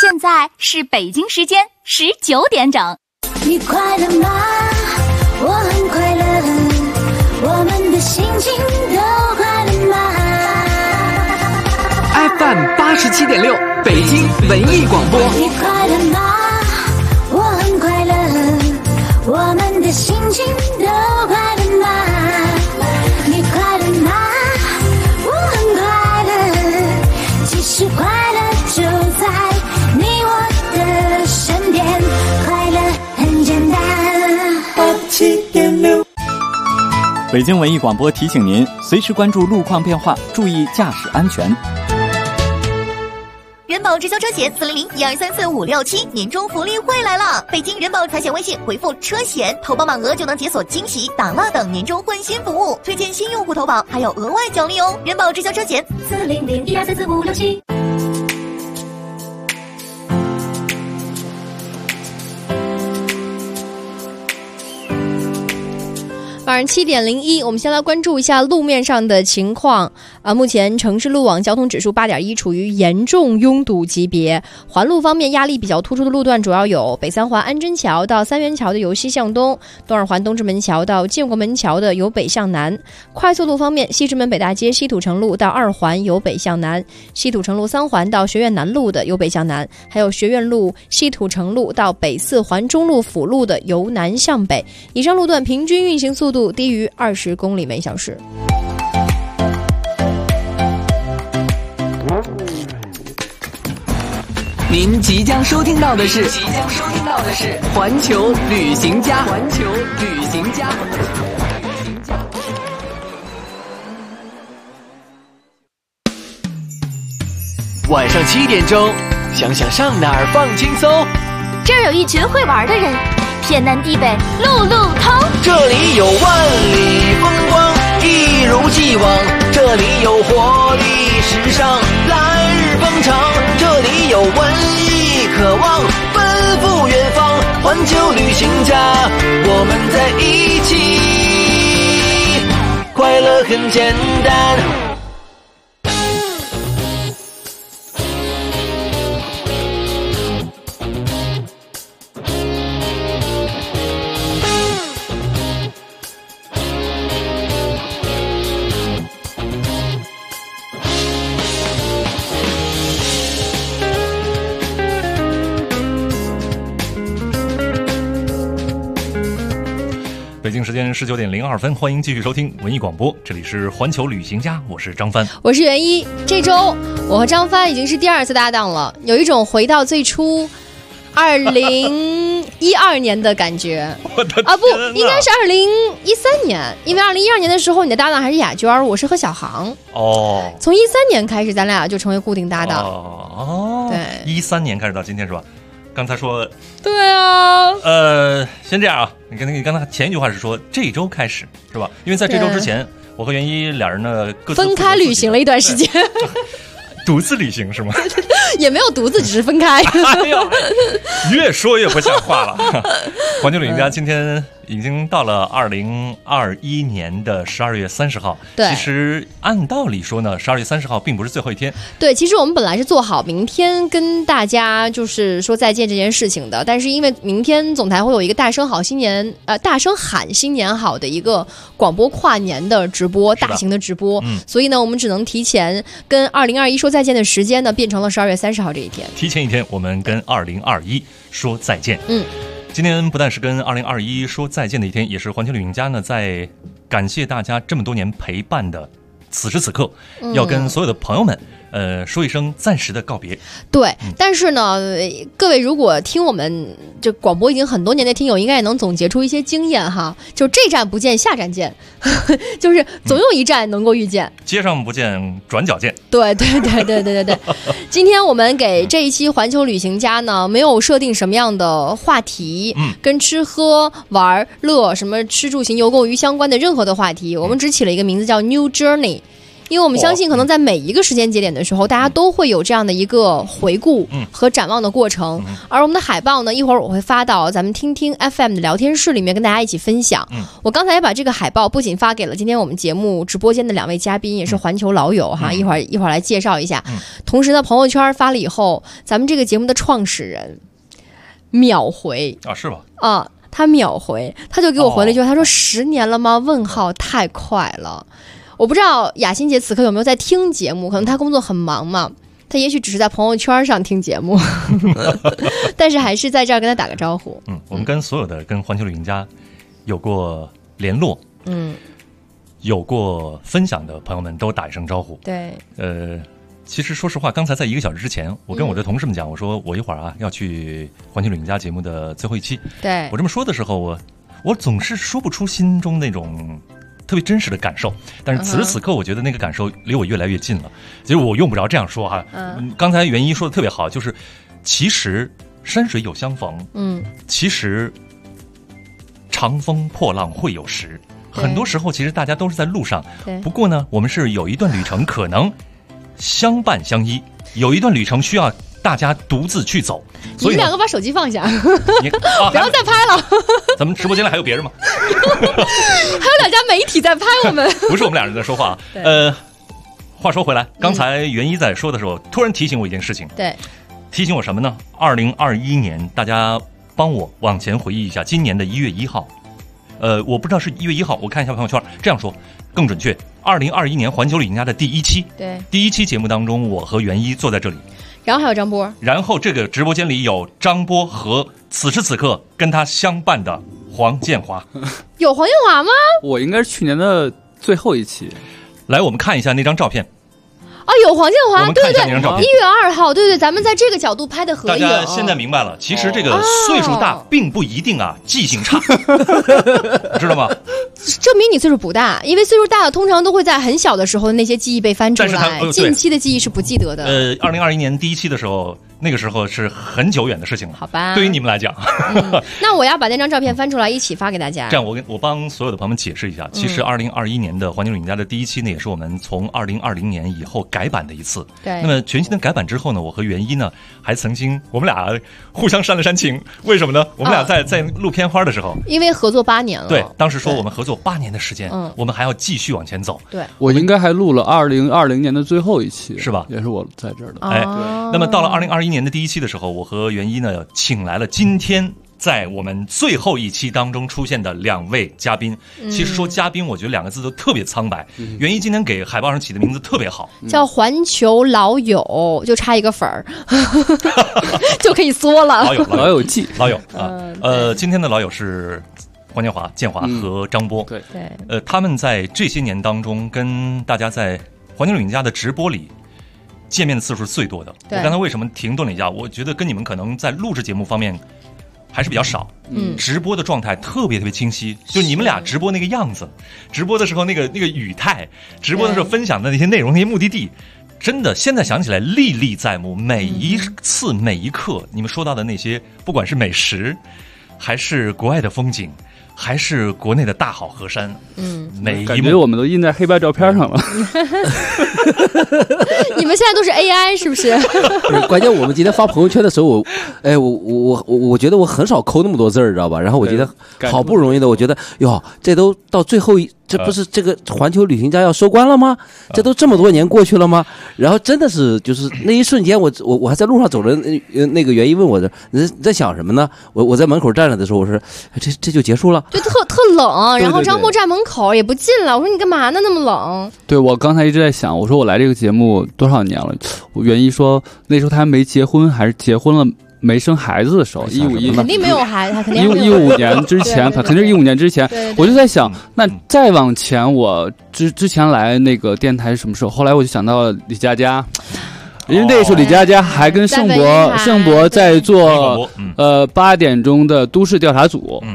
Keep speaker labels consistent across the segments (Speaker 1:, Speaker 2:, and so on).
Speaker 1: 现在是北京时间19点整。
Speaker 2: 你快乐吗？我很快乐，我们的心情都快乐吗？
Speaker 3: FM 87.6北京文艺广播。
Speaker 2: 你快乐吗？我很快乐，我们的心情都快乐吗？你快乐吗？我很快乐，其实快乐就在你我的身边，快乐很简单。87.6
Speaker 4: 北京文艺广播提醒您，随时关注路况变化，注意驾驶安全。
Speaker 5: 人保直销车险400-1234-567年终福利会来了！北京人保财险微信回复车险，投保满额就能解锁惊喜、打蜡等年终换新服务，推荐新用户投保还有额外奖励哦！人保直销车险
Speaker 2: 400-1234-567。
Speaker 6: 晚上7点01，我们先来关注一下路面上的情况。目前城市路网交通指数8.1，处于严重拥堵级别。环路方面，压力比较突出的路段主要有北三环安贞桥到三元桥的由西向东，东二环东直门桥到建国门桥的由北向南。快速路方面，西直门北大街西土城路到二环由北向南，西土城路3环到学院南路的由北向南，还有学院路西土城路到北4环中路辅路的由南向北。以上路段平均运行速度低于20公里每小时。
Speaker 3: 您即将收听到的是环球旅行家。晚上7点钟，想想上哪儿放轻松。
Speaker 1: 这儿有一群会玩的人，天南地北路路通。
Speaker 7: 这里有万里风光，一如既往。这里有活力时尚，来日方长。这里有文艺渴望，奔赴远方。环球旅行家，我们在一起，快乐很简单。
Speaker 8: 北京时间19点02分，欢迎继续收听文艺广播，这里是环球旅行家，我是张帆，
Speaker 6: 我是袁一。这周我和张帆已经是第2次搭档了，有一种回到最初2012年的感觉。
Speaker 8: 我的天
Speaker 6: 啊，不，应该是2013年，因为2012年的时候你的搭档还是雅娟，我是和小航。
Speaker 8: 哦，
Speaker 6: 从13年开始，咱俩就成为固定搭档。
Speaker 8: 哦，
Speaker 6: 对
Speaker 8: ，13年开始到今天是吧？刚才说，
Speaker 6: 对啊，
Speaker 8: 先这样啊，你刚才前一句话是说这周开始是吧？因为在这周之前，我和袁一俩人呢各自
Speaker 6: 分开旅行了一段时间，
Speaker 8: 独自旅行是吗？
Speaker 6: 也没有独自，只是分开。
Speaker 8: 哎呦，越说越不像话了。环球旅行家今天已经到了2021年的12月30号。
Speaker 6: 对，
Speaker 8: 其实按道理说呢，12月30号并不是最后一天。
Speaker 6: 对，其实我们本来是做好明天跟大家就是说再见这件事情的，但是因为明天总台会有一个大声喊新年好的一个广播跨年的直播，大型的直播，所以呢，我们只能提前跟2021说再见的时间呢变成了12月30号这一天。
Speaker 8: 提前一天，我们跟2021说再见。今天不但是跟2021说再见的一天，也是环球旅行家呢在感谢大家这么多年陪伴的此时此刻，要跟所有的朋友们说一声暂时的告别。
Speaker 6: 对，但是呢，各位如果听我们这广播已经很多年的听友，应该也能总结出一些经验哈，就这站不见下站见，就是总有一站能够遇见，
Speaker 8: 街上不见转角见。
Speaker 6: 对。今天我们给这一期环球旅行家呢，没有设定什么样的话题，跟吃喝玩乐什么吃住行游购娱相关的任何的话题，我们只起了一个名字叫 New Journey。 因为我们相信，可能在每一个时间节点的时候，大家都会有这样的一个回顾和展望的过程。而我们的海报呢，一会儿我会发到咱们听听 FM 的聊天室里面，跟大家一起分享。我刚才也把这个海报不仅发给了今天我们节目直播间的2位嘉宾，也是环球老友哈，一会儿来介绍一下。同时呢，朋友圈发了以后，咱们这个节目的创始人秒回
Speaker 8: 啊，是吧？
Speaker 6: 啊。他秒回，他就给我回了一句话，他说10年了吗？问号，太快了。我不知道雅欣姐此刻有没有在听节目，可能她工作很忙嘛，她也许只是在朋友圈上听节目，但是还是在这儿跟她打个招呼。
Speaker 8: 我们跟所有的跟环球旅行家有过联络，有过分享的朋友们都打一声招呼。
Speaker 6: 对，
Speaker 8: 其实说实话，刚才在1个小时之前，我跟我的同事们讲，我说我一会儿啊要去环球旅行家节目的最后一期。
Speaker 6: 对，
Speaker 8: 我这么说的时候，我总是说不出心中那种特别真实的感受，但是此时此刻，我觉得那个感受离我越来越近了。其实我用不着这样说哈。刚才袁一说的特别好，就是其实山水有相逢，其实长风破浪会有时。很多时候，其实大家都是在路上。不过呢，我们是有一段旅程可能相伴相依，有一段旅程需要大家独自去走。
Speaker 6: 你们2个把手机放下，不要再拍了。
Speaker 8: 咱们直播间里还有别人吗？
Speaker 6: 还有2家媒体在拍我们。
Speaker 8: 不是我们2人在说话。话说回来，刚才袁一在说的时候，突然提醒我一件事情。
Speaker 6: 对，
Speaker 8: 提醒我什么呢？2021年，大家帮我往前回忆一下，今年的1月1号。我不知道是1月1号，我看一下朋友圈，这样说更准确。2021年环球旅行家的第1期，
Speaker 6: 对，
Speaker 8: 第1期节目当中，我和袁一坐在这里，
Speaker 6: 然后还有张波，
Speaker 8: 然后这个直播间里有张波和此时此刻跟他相伴的黄建华。
Speaker 6: 有黄建华吗？
Speaker 9: 我应该是去年的最后一期。
Speaker 8: 来，我们看一下那张照片。
Speaker 6: 哦，有黄建华，对对对
Speaker 8: ，1月
Speaker 6: 2号，对对，咱们在这个角度拍的合影。
Speaker 8: 大家现在明白了，其实这个岁数大并不一定啊，记性差，知道吗？
Speaker 6: 证明你岁数不大，因为岁数大的通常都会在很小的时候的那些记忆被翻出来，近期的记忆是不记得的。
Speaker 8: 2021年第1期的时候，那个时候是很久远的事情了。
Speaker 6: 好吧，
Speaker 8: 对于你们来讲，
Speaker 6: 那我要把那张照片翻出来一起发给大家。
Speaker 8: 这样，我帮所有的朋友们解释一下，其实2021年的环球旅行家的第1期呢，也是我们从2020年以后改版的一次。
Speaker 6: 对。
Speaker 8: 那么全新的改版之后呢，我和袁一呢还曾经我们俩互相煽了煽情，为什么呢？我们俩在录片花的时候，
Speaker 6: 因为合作8年了。
Speaker 8: 对，当时说我们合作8年的时间，我们还要继续往前走。
Speaker 6: 对，
Speaker 9: 我应该还录了2020年的最后一期，
Speaker 8: 是吧？
Speaker 9: 也是我在这儿的。
Speaker 8: 哎，那么到了2021年的第1期的时候，我和袁一呢请来了今天在我们最后一期当中出现的2位嘉宾。其实说嘉宾，我觉得2个字都特别苍白。袁一今天给海报上起的名字特别好，
Speaker 6: 叫环球老友，就差一个粉儿就可以缩了。
Speaker 9: 老友记，
Speaker 8: 老友啊。今天的老友是黄建华、建华和张波。
Speaker 9: 对，
Speaker 8: 他们在这些年当中跟大家在环球旅行家的直播里见面的次数是最多的。我刚才为什么停顿了一下？我觉得跟你们可能在录制节目方面还是比较少。直播的状态特别特别清晰，就你们俩直播那个样子，直播的时候那个语态，直播的时候分享的那些内容、那些目的地，真的现在想起来历历在目。每一次每一刻，你们说到的那些，不管是美食，还是国外的风景，还是国内的大好河山，每一幕
Speaker 9: 感觉我们都印在黑白照片上了。
Speaker 6: 你们现在都是 AI 是不是？
Speaker 10: 不是，关键我们今天发朋友圈的时候，我觉得我很少抠那么多字儿，知道吧？然后我觉得好不容易的，我觉得哟，这都到最后一。这不是这个环球旅行家要收官了吗？这都这么多年过去了吗？然后真的是就是那一瞬间，我还在路上走着，那个袁一问我的你在想什么呢？我在门口站着的时候，我说这就结束了，
Speaker 6: 就特冷。然后张波站门口也不进来，我说你干嘛呢？那么冷。
Speaker 9: 对，我刚才一直在想，我说我来这个节目多少年了？袁一说那时候他还没结婚，还是结婚了。没生孩子的时候，151
Speaker 6: 肯定没有孩子，他肯定
Speaker 9: 15年之前，他肯定是15年之前。我就在想，那再往前，我之前来那个电台是什么时候？后来我就想到了李佳佳，因为那时候李佳佳还跟盛博在做8点钟的都市调查组。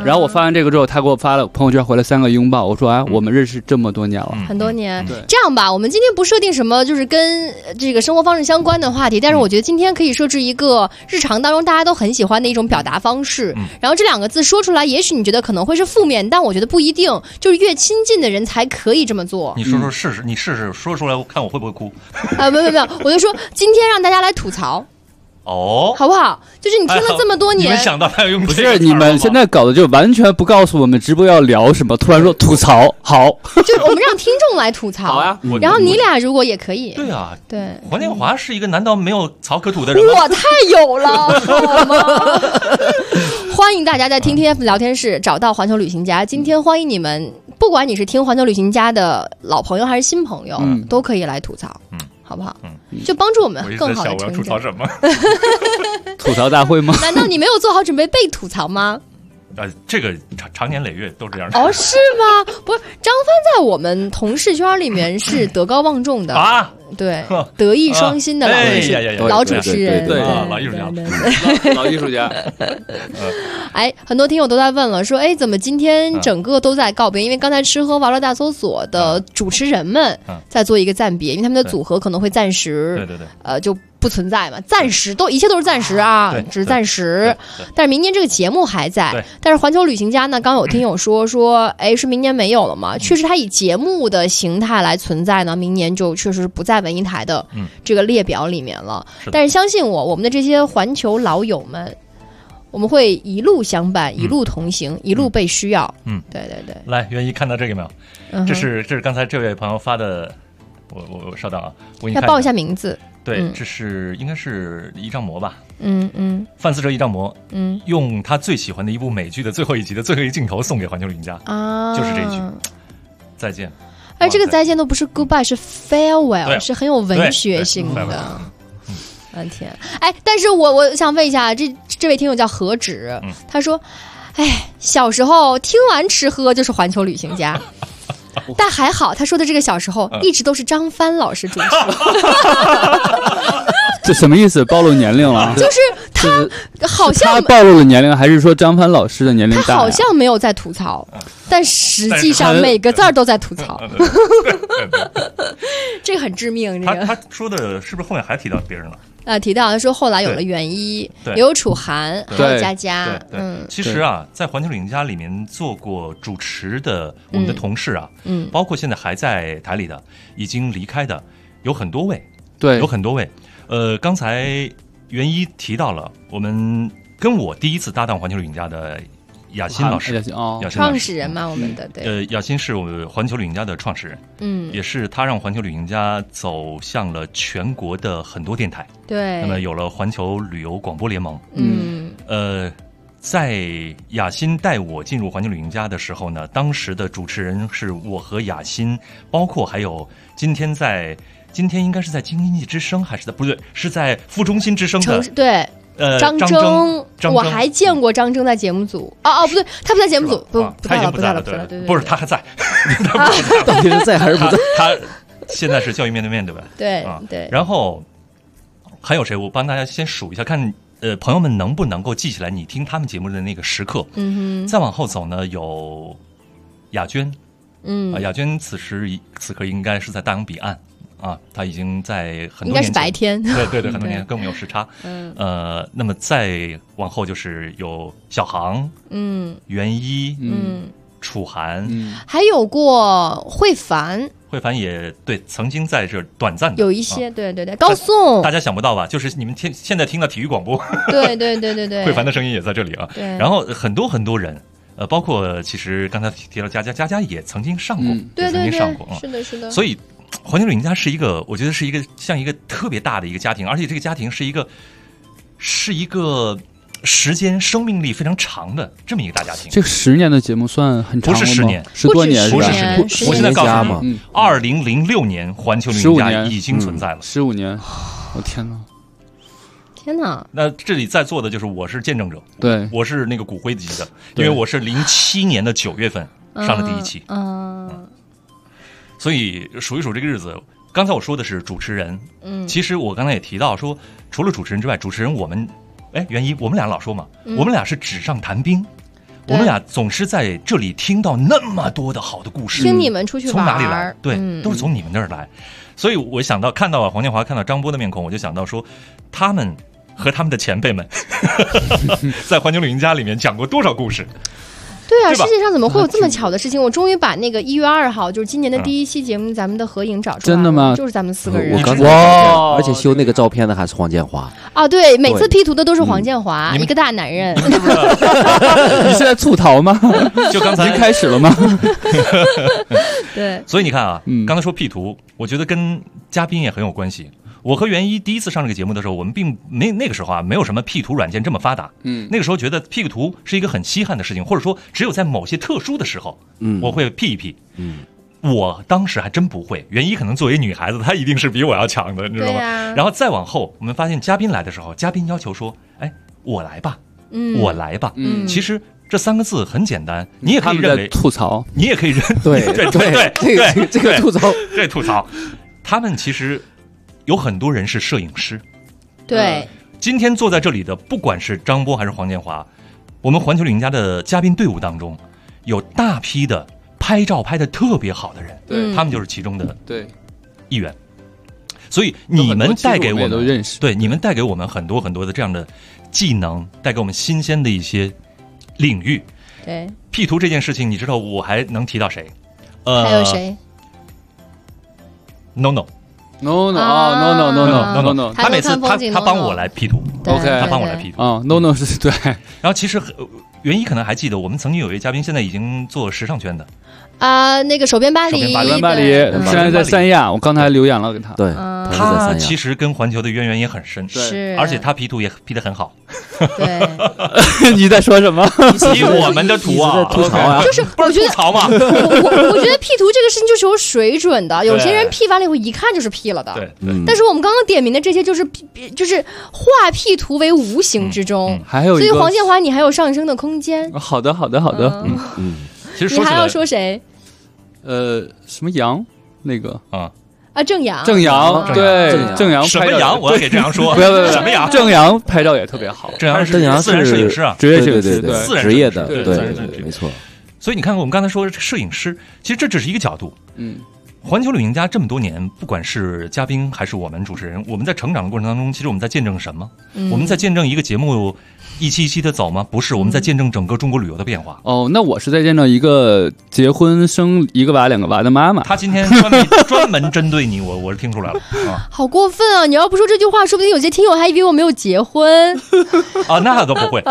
Speaker 9: 然后我发完这个之后，他给我发了朋友圈回了3个拥抱，我说啊，我们认识这么多年了，
Speaker 6: 很多年。这样吧，我们今天不设定什么就是跟这个生活方式相关的话题，但是我觉得今天可以设置一个日常当中大家都很喜欢的一种表达方式。然后这2个字说出来，也许你觉得可能会是负面，但我觉得不一定，就是越亲近的人才可以这么做。
Speaker 8: 你说试试，你试试说出来，看我会不会哭。
Speaker 6: 没有，我就说今天让大家来吐槽。好不好？就是你听了这么多年，
Speaker 8: 你们想到他要用这个，
Speaker 9: 不是你们现在搞的就完全不告诉我们直播要聊什么，突然说吐槽，好，
Speaker 6: 就是我们让听众来吐槽，
Speaker 9: 好啊。
Speaker 6: 然后你俩如果也可以，
Speaker 8: 对啊，
Speaker 6: 对。
Speaker 8: 黄建华是一个难道没有槽可吐的人吗？
Speaker 6: 我太有了，好吗？欢迎大家在听 TF 聊天室找到环球旅行家。今天欢迎你们，不管你是听环球旅行家的老朋友还是新朋友，都可以来吐槽。好不好？就帮助我们更好的成长。我
Speaker 8: 要吐槽什么？
Speaker 9: 吐槽大会吗？
Speaker 6: 难道你没有做好准备被吐槽吗？
Speaker 8: 这个长年累月都这样的。
Speaker 6: 是吗？不是，张帆在我们同事圈里面是德高望重的啊，对，德艺双馨的老主持人，
Speaker 9: 对，
Speaker 8: 老艺术家，
Speaker 9: 老艺术家。
Speaker 6: 很多听友都在问了，说，怎么今天整个都在告别？因为刚才吃喝玩乐大搜索的主持人们在做一个暂别，因为他们的组合可能会暂时，就不存在嘛，暂时一切都是暂时啊，只是暂时。但是明年这个节目还在。但是环球旅行家呢，刚有听友说，是明年没有了吗？确实，它以节目的形态来存在呢，明年就确实不在文艺台的这个列表里面了。但是相信我们的这些环球老友们，我们会一路相伴，一路同行，一路被需要。对。
Speaker 8: 来，袁一看到这个没有？这是刚才这位朋友发的，我稍等啊，我
Speaker 6: 要报一下名字。
Speaker 8: 对，这是应该是一张模吧？
Speaker 6: 范
Speaker 8: 思哲一张模，用他最喜欢的一部美剧的最后一集的最后一镜头送给环球旅行家啊，就是这一句再见。
Speaker 6: 这个再见都不是 goodbye， 是 farewell， 是很有文学性的。天，但是我想问一下，这位听友叫何止，他说，小时候听完吃喝就是环球旅行家。但还好，他说的这个小时候一直都是张帆老师主持。
Speaker 9: 这什么意思？暴露年龄了？
Speaker 6: 就是他好像
Speaker 9: 他暴露了年龄，还是说张帆老师的年龄大？
Speaker 6: 他好像没有在吐槽，但实际上每个字儿都在吐槽。这个很致命。这个
Speaker 8: 他说的是不是后面还提到别人了？
Speaker 6: 提到他说后来有了袁一，也有楚涵，还有佳佳。
Speaker 8: 其实在环球旅行家里面做过主持的我们的同事包括现在还在台里的，已经离开的有很多位，有很多位。刚才袁一提到了我们跟我第一次搭档环球旅行家的雅欣老师，
Speaker 6: 雅欣创始人嘛，我们的
Speaker 8: 雅欣是我们环球旅行家的创始人，也是他让环球旅行家走向了全国的很多电台，那么有了环球旅游广播联盟，在雅欣带我进入环球旅行家的时候呢，当时的主持人是我和雅欣，包括还有今天应该是在经济之声还是在不对，是在副中心之声的
Speaker 6: 张铮，我还见过张铮在节目组。不对，他不在节目组，
Speaker 8: 他已经不在了，
Speaker 6: 对，
Speaker 8: 不是他还在，
Speaker 10: 到底是在还是不在？
Speaker 8: 他现在是教育面对面，对吧？
Speaker 6: 对。
Speaker 8: 然后还有谁？我帮大家先数一下，看朋友们能不能够记起来你听他们节目的那个时刻。再往后走呢，有雅娟，雅娟此刻应该是在大洋彼岸。他已经在很多年前，应该是
Speaker 6: 白天，
Speaker 8: 对，很多年更没有时差。那么再往后就是有小航，袁一，楚涵，
Speaker 6: 还有过慧凡
Speaker 8: 也对，曾经在这短暂的
Speaker 6: 有一些，对，高颂，
Speaker 8: 大家想不到吧？就是你们现在听到体育广播，
Speaker 6: 对，
Speaker 8: 慧凡的声音也在这里啊。然后很多人。包括其实刚才提到佳佳也曾经上过，
Speaker 6: 对，
Speaker 8: 曾经上过，
Speaker 6: 是的。
Speaker 8: 所以环球旅行家是一个，我觉得是一个像一个特别大的一个家庭，而且这个家庭是一个时间生命力非常长的这么一个大家庭。
Speaker 9: 这个10年的节目算很长了吗？
Speaker 8: 不是10年
Speaker 9: ，10多年，
Speaker 8: 不是10年。我现在告诉你，2006年环球旅行家已经存在了
Speaker 9: ，15年，我天哪！
Speaker 8: 那这里在座的就是我是见证者，
Speaker 9: 对，
Speaker 8: 我是那个骨灰级的，因为我是07年的9月份上了第一期，所以数一数这个日子。刚才我说的是主持人，其实我刚才也提到说，除了主持人之外，主持人我们袁一，我们俩老说嘛，我们俩是纸上谈兵， 我们俩总是在这里听到那么多的好的故事，
Speaker 6: 听你们出去玩
Speaker 8: 从哪里来？对，都是从你们那儿来。所以我想到看到黄建华，看到张波的面孔，我就想到说，他们和他们的前辈们在环球旅行家里面讲过多少故事。
Speaker 6: 对啊，世界上怎么会有这么巧的事情？我终于把那个1月2号，就是今年的第一期节目，咱们的合影找出来了。
Speaker 9: 真的吗？
Speaker 6: 就是咱们4个人。
Speaker 10: 我刚才哇，而且修那个照片的还是黄建华。
Speaker 6: 啊，对，每次 P 图的都是黄建华，一个大男人。
Speaker 9: 你是在吐槽吗？
Speaker 8: 就刚才
Speaker 9: 已经开始了吗？
Speaker 6: 对。
Speaker 8: 所以你看啊，刚才说 P 图，我觉得跟嘉宾也很有关系。我和袁一第一次上这个节目的时候，我们并没那个时候啊，没有什么 P 图软件这么发达。那个时候觉得 P 个图是一个很稀罕的事情，或者说只有在某些特殊的时候，我会 P 一 P。我当时还真不会。袁一可能作为女孩子，她一定是比我要强的，你知道吗？然后再往后，我们发现嘉宾来的时候，嘉宾要求说：“哎，我来吧，我来吧。”其实这3个字很简单，你也可以认为
Speaker 9: 吐槽，
Speaker 8: 你也可以认
Speaker 10: 对，这个吐槽，
Speaker 8: 这吐槽，他们其实。有很多人是摄影师，
Speaker 6: 对。
Speaker 8: 今天坐在这里的，不管是张波还是黄建华，我们环球旅行家的嘉宾队伍当中，有大批的拍照拍得特别好的人，他们就是其中的一员。所以你们带给我们，对，你们带给我们很多很多的这样的技能，带给我们新鲜的一些领域。
Speaker 6: 对
Speaker 8: ，P 图这件事情，你知道我还能提到谁？
Speaker 6: 还有谁
Speaker 8: ？No， 他每次他帮我来 P 图
Speaker 9: ，OK，
Speaker 8: 他帮我来 P 图
Speaker 9: 啊 ，No 是对。
Speaker 8: 然后其实袁一可能还记得，我们曾经有一位嘉宾，现在已经做时尚圈的
Speaker 6: 那个手编巴黎，
Speaker 9: 现在在三亚，我刚才留言了给他。
Speaker 10: 对，
Speaker 8: 他其实跟环球的渊源也很深，
Speaker 6: 是，
Speaker 8: 而且他 P 图也 P 得很好。
Speaker 6: 对，
Speaker 9: 你在说什么
Speaker 8: ？P 我们的图啊，
Speaker 10: 吐槽啊，
Speaker 6: 就是
Speaker 8: 不是吐槽嘛？
Speaker 6: 我觉得 P 图这个事情就是有水准的，有些人 P 完了以后一看就是 P 了的。
Speaker 8: 对，
Speaker 6: 但是我们刚刚点名的这些就是化 P 图为无形之中，
Speaker 9: 还有，
Speaker 6: 所以黄建华你还有上升的空间。
Speaker 9: 好的。
Speaker 8: 其实
Speaker 6: 你还要说谁？
Speaker 9: 什么杨那个
Speaker 6: 郑阳，
Speaker 9: 对，郑阳
Speaker 8: 什么杨？我要给郑阳说，
Speaker 9: 不要
Speaker 8: 什么杨？
Speaker 9: 郑阳拍照也特别好，
Speaker 10: 郑阳
Speaker 8: 自然摄影师啊，
Speaker 10: 职业摄影
Speaker 9: 师，
Speaker 10: 对，职业的，对，没错。
Speaker 8: 所以你看，我们刚才说摄影师，其实这只是一个角度。环球旅行家这么多年，不管是嘉宾还是我们主持人，我们在成长的过程当中，其实我们在见证什么？我们在见证一个节目一期一期的走吗？不是，我们在见证整个中国旅游的变化。
Speaker 9: 哦，那我是在见证一个结婚生1个娃2个娃的妈妈。
Speaker 8: 他今天专门针对你，我是听出来了啊！
Speaker 6: 好过分啊！你要不说这句话，说不定有些听友还以为我没有结婚
Speaker 8: 啊，那都不会。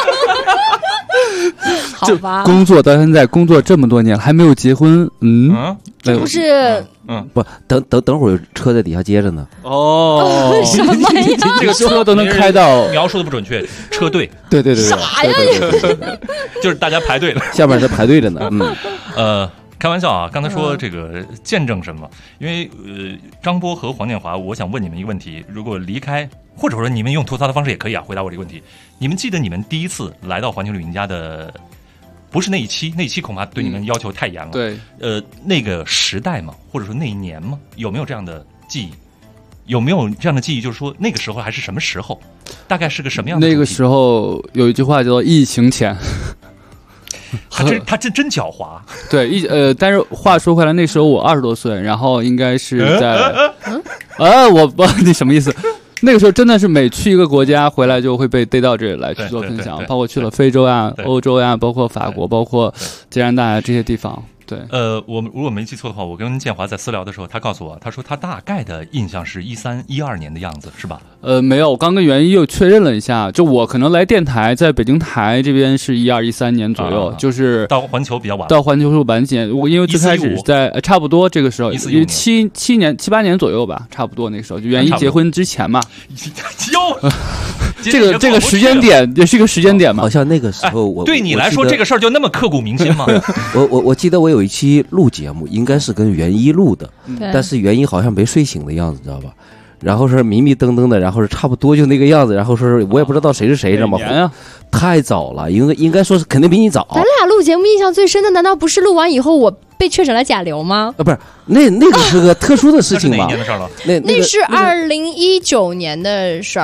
Speaker 6: 好吧，
Speaker 9: 工作到现在工作这么多年还没有结婚，
Speaker 6: 这不是
Speaker 10: 不等会儿车在底下接着呢。
Speaker 6: 什么呀？
Speaker 9: 这个车都能开到，
Speaker 8: 描述的不准确，车队，
Speaker 10: 对，
Speaker 6: 啥呀？
Speaker 8: 就是大家排队了，
Speaker 10: 下面在排队着呢。
Speaker 8: 开玩笑啊！刚才说这个见证什么？因为张波和黄建华，我想问你们一个问题：如果离开，或者说你们用吐槽的方式也可以啊，回答我这个问题。你们记得你们第一次来到环球旅行家的，不是那一期，那一期恐怕对你们要求太严了。
Speaker 9: 对，
Speaker 8: 那个时代嘛，或者说那一年嘛，有没有这样的记忆？有没有这样的记忆？就是说那个时候还是什么时候？大概是个什么样的？
Speaker 9: 那个时候有一句话叫做“疫情前”。
Speaker 8: 他真狡猾。
Speaker 9: 对，但是话说回来，那时候我20多岁，然后应该是在，你什么意思？那个时候真的是每去一个国家回来就会被逮到这里来去做分享，包括去了非洲呀、欧洲呀，包括法国，包括加拿大这些地方。对，
Speaker 8: 我如果没记错的话，我跟建华在私聊的时候，他告诉我，他说他大概的印象是13、12年的样子，是吧？
Speaker 9: 没有，我刚跟袁一又确认了一下，就我可能来电台，在北京台这边是12、13年左右，就是
Speaker 8: 到环球比较晚，
Speaker 9: 到环球是晚几年，我因为最开始在差不多这个时候，因为7、8年左右吧，差不多那个时候，就袁一结婚之前嘛。这个时间点也是一个时间点嘛？
Speaker 10: 好像那个时候我
Speaker 8: 对你来说这个事儿就那么刻骨铭心吗？
Speaker 10: 我记得我有一期录节目，应该是跟袁一录的，但是袁一好像没睡醒的样子，知道吧？然后是迷迷瞪瞪的，然后是差不多就那个样子，然后说我也不知道谁是谁，知道吗？太早了，应该说是肯定比你早。
Speaker 6: 咱俩录节目印象最深的，难道不是录完以后我被确诊了甲流吗？
Speaker 10: 不是，那个是个特殊的事情嘛？
Speaker 8: 那是哪一年的事了？
Speaker 6: 那是2019年的事儿。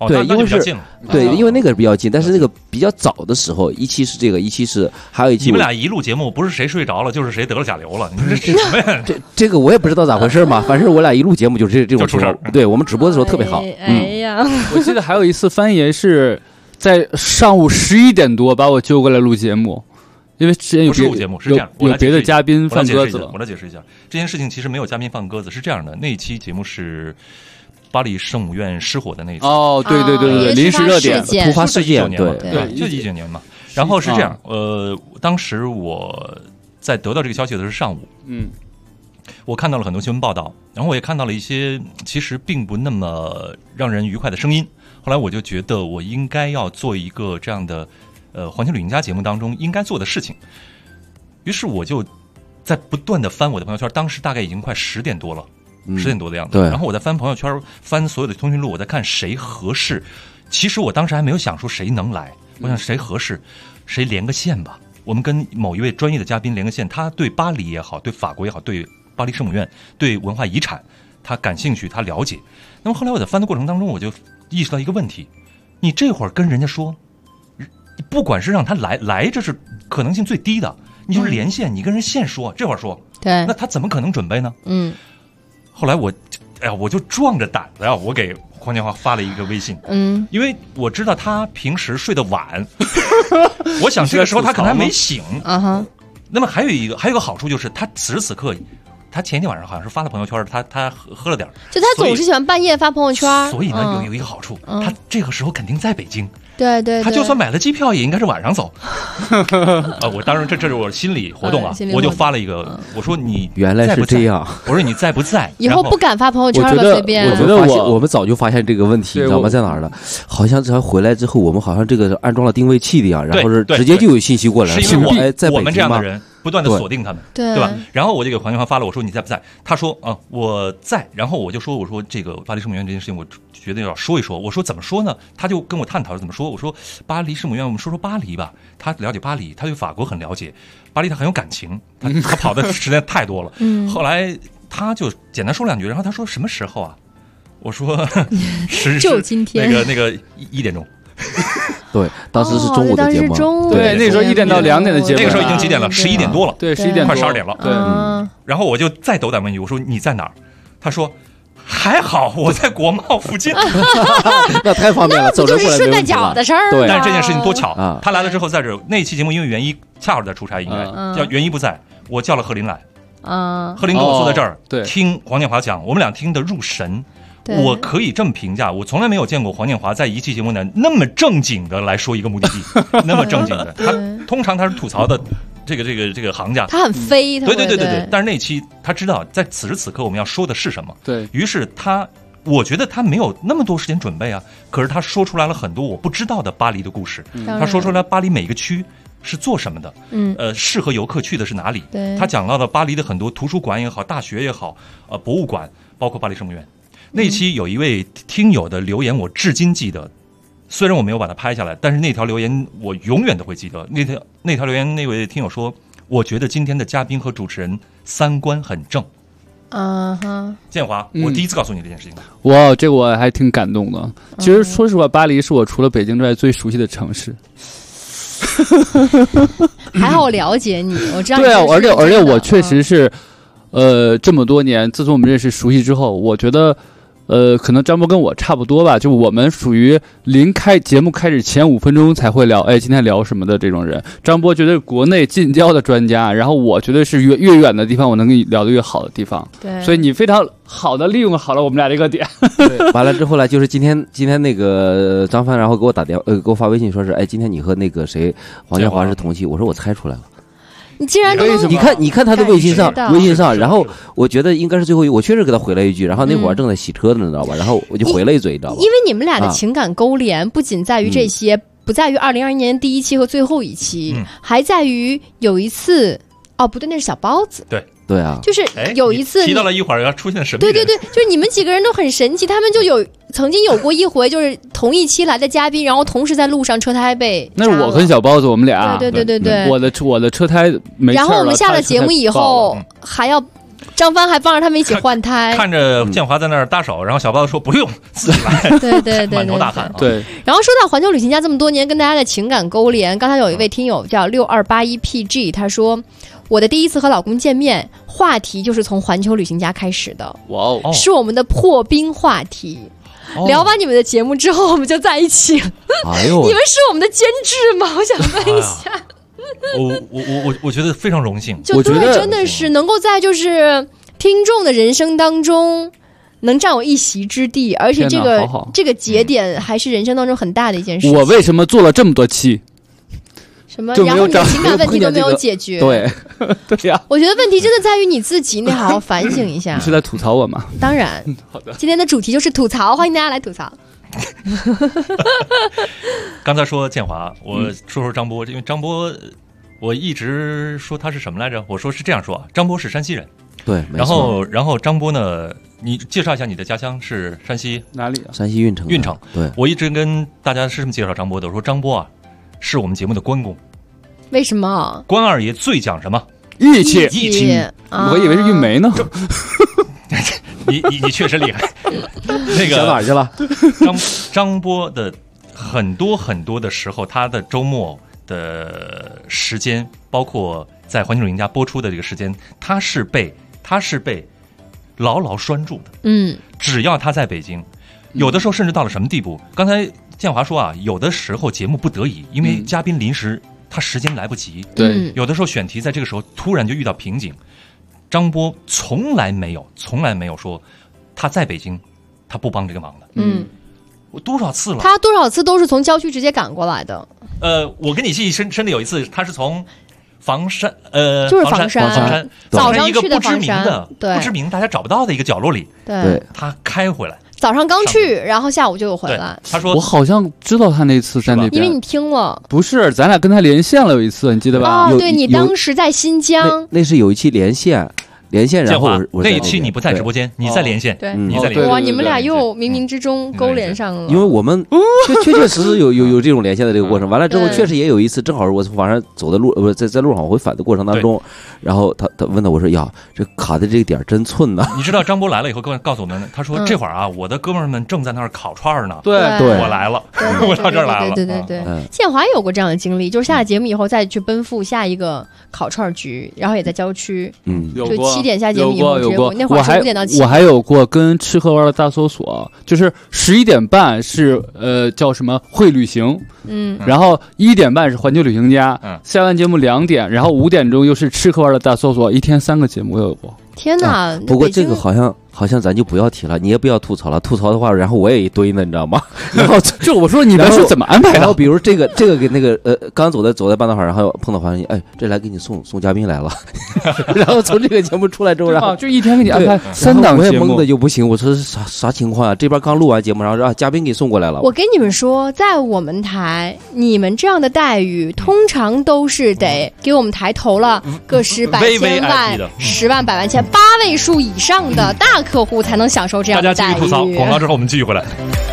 Speaker 10: 对，因为是对，因为那个比较近，但是那个比较早的时候，一期是这个，一期是还有一期。
Speaker 8: 你们俩一录节目，不是谁睡着了，就是谁得了甲流了。你这什么呀？
Speaker 10: 这个我也不知道咋回事嘛，反正我俩一录节目就是这种时候。对，我们直播的时候特别好。
Speaker 6: 哎呀，
Speaker 9: 我记得还有一次翻爷是在上午11点多把我揪过来录节目。因为之前有
Speaker 8: 录节目是这样，
Speaker 9: 有别的嘉宾放鸽子了。
Speaker 8: 我来解释一下，这件事情其实没有嘉宾放鸽子，是这样的，那一期节目是巴黎圣母院失火的那一次。
Speaker 9: 哦，对，临时热点，
Speaker 10: 突发事件，
Speaker 8: 对，就19年嘛。然后是这样，当时我在得到这个消息的是上午，我看到了很多新闻报道，然后我也看到了一些其实并不那么让人愉快的声音。后来我就觉得我应该要做一个这样的。环球旅行家节目当中应该做的事情，于是我就在不断的翻我的朋友圈，当时大概已经快10点多了，10点多的样子。然后我在翻朋友圈，翻所有的通讯录，我在看谁合适。其实我当时还没有想说谁能来，我想谁合适，谁连个线吧。我们跟某一位专业的嘉宾连个线，他对巴黎也好，对法国也好，对巴黎圣母院，对文化遗产，他感兴趣，他了解。那么后来我在翻的过程当中，我就意识到一个问题：你这会儿跟人家说。不管是让他来，这是可能性最低的。你就是连线，你跟人现说，这会儿说，
Speaker 6: 对，
Speaker 8: 那他怎么可能准备呢？后来我就壮着胆子呀，我给黄建华发了一个微信，因为我知道他平时睡得晚，我想这个时候他可能还没醒那么还有一个好处就是他此时此刻。他前一天晚上好像是发了朋友圈，他喝了点，
Speaker 6: 就他总是喜欢半夜发朋友圈，
Speaker 8: 所以呢有一个好处，他这个时候肯定在北京，
Speaker 6: 对，
Speaker 8: 他就算买了机票也应该是晚上走。我当然这是我心理活动啊，我就发了一个，我说你
Speaker 10: 原来是这样，
Speaker 8: 我说你在不在？
Speaker 6: 以后不敢发朋友圈了，随便。
Speaker 10: 我觉得我们早就发现这个问题，你知道吗？在哪儿了？好像只要回来之后，我们好像这个安装了定位器的样，然后是直接就有信息过来，
Speaker 8: 是因为
Speaker 10: 在
Speaker 8: 我们这样的人。不断的锁定他们，对吧？然后我就给黄建华发了，我说你在不在？他说我在。然后我就说，我说这个巴黎圣母院这件事情，我觉得要说一说。我说怎么说呢？他就跟我探讨怎么说。我说巴黎圣母院，我们说巴黎吧。他了解巴黎，他对法国很了解，巴黎他很有感情，他跑的时间太多了。后来他就简单说两句，然后他说什么时候啊？我说
Speaker 6: 就今天
Speaker 8: 那个1点钟。
Speaker 10: 对，当时是中午的节目，
Speaker 9: 对，那时候1点到2点的节目，
Speaker 8: 那个时候已经几点了？11点多了，
Speaker 9: 对，11点
Speaker 8: 快12点了。
Speaker 9: 对，
Speaker 8: 然后我就再斗胆问一句，我说你在哪儿？他说还好，我在国贸附近。
Speaker 10: 那太方便了，
Speaker 6: 不就是顺带脚的事儿？
Speaker 10: 对，
Speaker 8: 但是这件事情多巧，他来了之后，在这那期节目因为袁一恰好在出差，应该叫袁一不在，我叫了贺林来，贺林跟我坐在这儿，听黄建华讲，我们俩听得入神。我可以这么评价，我从来没有见过黄建华在一期节目呢那么正经的来说一个目的地，那么正经的。他通常他是吐槽的这个行家，
Speaker 6: 他很飞，
Speaker 8: 对。但是那期他知道在此时此刻我们要说的是什么，
Speaker 9: 对于
Speaker 8: 是我觉得他没有那么多时间准备啊，可是他说出来了很多我不知道的巴黎的故事，他说出来巴黎每个区是做什么的，适合游客去的是哪里？他讲到了巴黎的很多图书馆也好，大学也好，博物馆，包括巴黎圣母院。那期有一位听友的留言，我至今记得，虽然我没有把它拍下来，但是那条留言我永远都会记得。那条留言，那位听友说，我觉得今天的嘉宾和主持人三观很正。建华，我第一次告诉你这件事情。
Speaker 9: 哇，这个我还挺感动的。其实说实话，巴黎是我除了北京之外最熟悉的城市。
Speaker 6: 还好我了解你，我知道你。
Speaker 9: 对啊，而且我确实是，这么多年，自从我们认识熟悉之后，我觉得。可能张波跟我差不多吧，就我们属于节目开始前5分钟才会聊，今天聊什么的这种人。张波绝对是国内近郊的专家，然后我觉得是越远的地方，我能跟你聊得越好的地方。
Speaker 6: 对，
Speaker 9: 所以你非常好的利用好了我们俩这个点。
Speaker 10: 对，完了之后呢，就是今天那个张帆，然后给我给我发微信说是，今天你和那个谁黄建华是同期，我说我猜出来了。
Speaker 6: 你竟然
Speaker 10: 你看他的微信上，然后我觉得应该是最后我确实给他回了一句，然后那会儿正在洗车呢，你知道吧？然后我就回了一嘴，你知道吧？
Speaker 6: 因为你们俩的情感勾连不仅在于这些，不在于2021年第1期和最后一期，还在于有一次，不对，那是小包子。
Speaker 10: 对啊，
Speaker 6: 就是有一次
Speaker 8: 提到了一会儿要出现神秘
Speaker 6: 人，对，就是你们几个人都很神奇，他们就曾经有过一回，就是同一期来的嘉宾，然后同时在路上车胎被
Speaker 9: 那是我跟小包子我们俩，
Speaker 6: 对，
Speaker 9: 我的车胎没事了，
Speaker 6: 然后我们下了节目以后还要张帆还帮着他们一起换胎，
Speaker 8: 看着建华在那儿搭手，然后小包子说不用，自己来，
Speaker 6: 对，
Speaker 8: 满头大汗。
Speaker 9: 对。
Speaker 6: 然后说到环球旅行家这么多年跟大家的情感勾连，刚才有一位听友叫6281PG，他说我的第一次和老公见面，话题就是从环球旅行家开始的，
Speaker 9: 哇哦，
Speaker 6: 是我们的破冰话题。聊完你们的节目之后，我们就在一起。
Speaker 10: 哎呦，
Speaker 6: 你们是我们的监制吗？我想问一下。
Speaker 8: 我觉得非常荣幸，
Speaker 6: 就对，真的是能够在就是听众的人生当中能占有一席之地，而且这个节点还是人生当中很大的一件事情。
Speaker 9: 我为什么做了这么多期？
Speaker 6: 什么？然后你的情感问题都没有解决？
Speaker 9: 对呀，
Speaker 6: 我觉得问题真的在于你自己，你好好反省一下。
Speaker 9: 你是在吐槽我吗？
Speaker 6: 当然。
Speaker 9: 好的，
Speaker 6: 今天的主题就是吐槽，欢迎大家来吐槽。
Speaker 8: 刚才说建华，我说张波，因为张波，我一直说他是什么来着？我说是这样说啊，张波是山西人，
Speaker 10: 对，
Speaker 8: 然后张波呢，你介绍一下你的家乡是山西
Speaker 9: 哪里啊？
Speaker 10: 山西运城。
Speaker 8: 运城。
Speaker 10: 对，
Speaker 8: 我一直跟大家是这么介绍张波的，我说张波啊，是我们节目的关公。
Speaker 6: 为什么？
Speaker 8: 关二爷最讲什么？
Speaker 9: 义气。
Speaker 6: 我
Speaker 9: 以为是运煤呢。
Speaker 8: 你确实厉害。那个
Speaker 10: 想哪儿去了？
Speaker 8: 张波的很多的时候，他的周末的时间，包括在环球旅行家播出的这个时间，他是被牢牢拴住的。只要他在北京，有的时候甚至到了什么地步？刚才建华说啊，有的时候节目不得已，因为嘉宾临时他时间来不及，
Speaker 9: 对，
Speaker 8: 有的时候选题在这个时候突然就遇到瓶颈。张波从来没有说他在北京他不帮这个忙的。我多少次了？
Speaker 6: 他多少次都是从郊区直接赶过来的。
Speaker 8: 我跟你记忆深的有一次，他是从房山，
Speaker 6: 就是
Speaker 8: 房山，
Speaker 6: 早上
Speaker 8: 一个
Speaker 6: 去的
Speaker 8: 不知名的、
Speaker 6: 对，
Speaker 8: 不知名大家找不到的一个角落里，
Speaker 6: 对，
Speaker 8: 他开回来。
Speaker 6: 早上刚去，然后下午就有回来。
Speaker 8: 他说：“
Speaker 9: 我好像知道他那次在那边，
Speaker 6: 因为你听了。
Speaker 9: 不是，咱俩跟他连线了有一次，你记得吧？
Speaker 6: 哦，对，你当时在新疆，
Speaker 10: 那是有一期连线，然后
Speaker 8: 那一期你不在直播间，你在连线，
Speaker 6: 对，
Speaker 8: 你在连线。
Speaker 6: 哇，你们俩又冥冥之中勾连上了。
Speaker 10: 因为我们确实有这种连线的这个过程。完了之后，确实也有一次，正好我从房山走的路，在路上往回返的过程当中，然后他问到我说：“呀，这卡的这个点真寸呐！”
Speaker 8: 你知道张波来了以后告诉我们，他说：“这会儿啊，我的哥们们正在那儿烤串呢。”
Speaker 9: 对，
Speaker 8: 我来了，我到这儿来了。
Speaker 6: 对。建华有过这样的经历，就是下了节目以后再去奔赴下一个烤串局，然后也在郊区。
Speaker 9: 就
Speaker 6: 7点下节目以后。
Speaker 9: 有过，
Speaker 6: 那会儿是5点到7点。
Speaker 9: 我还有过跟吃喝玩的大搜索，就是11点半是叫什么会旅行，然后1点半是环球旅行家，下完节目2点，然后5点钟又是吃喝玩的大搜索，一天3个节目我有过。
Speaker 6: 天哪！
Speaker 10: 不过这个好像咱就不要提了，你也不要吐槽了，吐槽的话，然后我也一堆呢，你知道吗？然后
Speaker 9: 就我说你们是怎么安排的？
Speaker 10: 然后比如这个给那个刚走在半道上，然后碰到黄山，哎，这来给你送嘉宾来了，然后从这个节目出来之后，然后
Speaker 9: 就一天给你安排3档节目，
Speaker 10: 我也懵的就不行，我说啥情况啊？这边刚录完节目，然后嘉宾给送过来了。
Speaker 6: 我跟你们说，在我们台，你们这样的待遇，通常都是得给我们台投了个10、100、千万、10万、100万、千8位数以上的大客户才能享受这样的待遇。
Speaker 8: 大家继续吐槽，广告之后我们继续回来。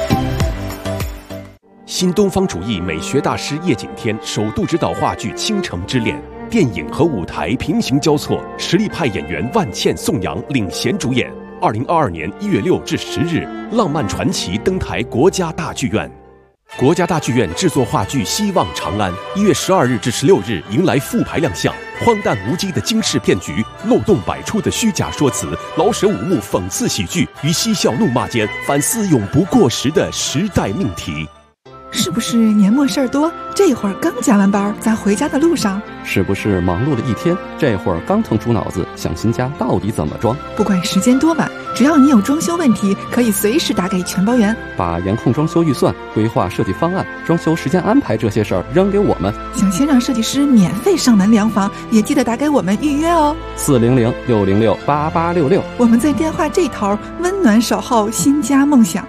Speaker 11: 新东方主义美学大师叶景天首度执导话剧《倾城之恋》，电影和舞台平行交错，实力派演员万茜、宋阳领衔主演。2022年1月6至10日，浪漫传奇登台国家大剧院。国家大剧院制作话剧《希望长安》，1月12日至16日迎来复排亮相。荒诞无稽的惊世骗局，漏洞百出的虚假说辞，老舍五幕讽刺喜剧与嬉笑怒骂间反思永不过时的时代命题。
Speaker 12: 是不是年末事儿多？这会儿刚加完班，在回家的路上。
Speaker 13: 是不是忙碌了一天？这会儿刚腾出脑子，想新家到底怎么装？
Speaker 12: 不管时间多晚，只要你有装修问题，可以随时打给全包员。
Speaker 13: 把严控装修预算、规划设计方案、装修时间安排这些事儿扔给我们。
Speaker 12: 想先让设计师免费上门量房，也记得打给我们预约哦。
Speaker 13: 400-606-8866，
Speaker 12: 我们在电话这头温暖守候新家梦想。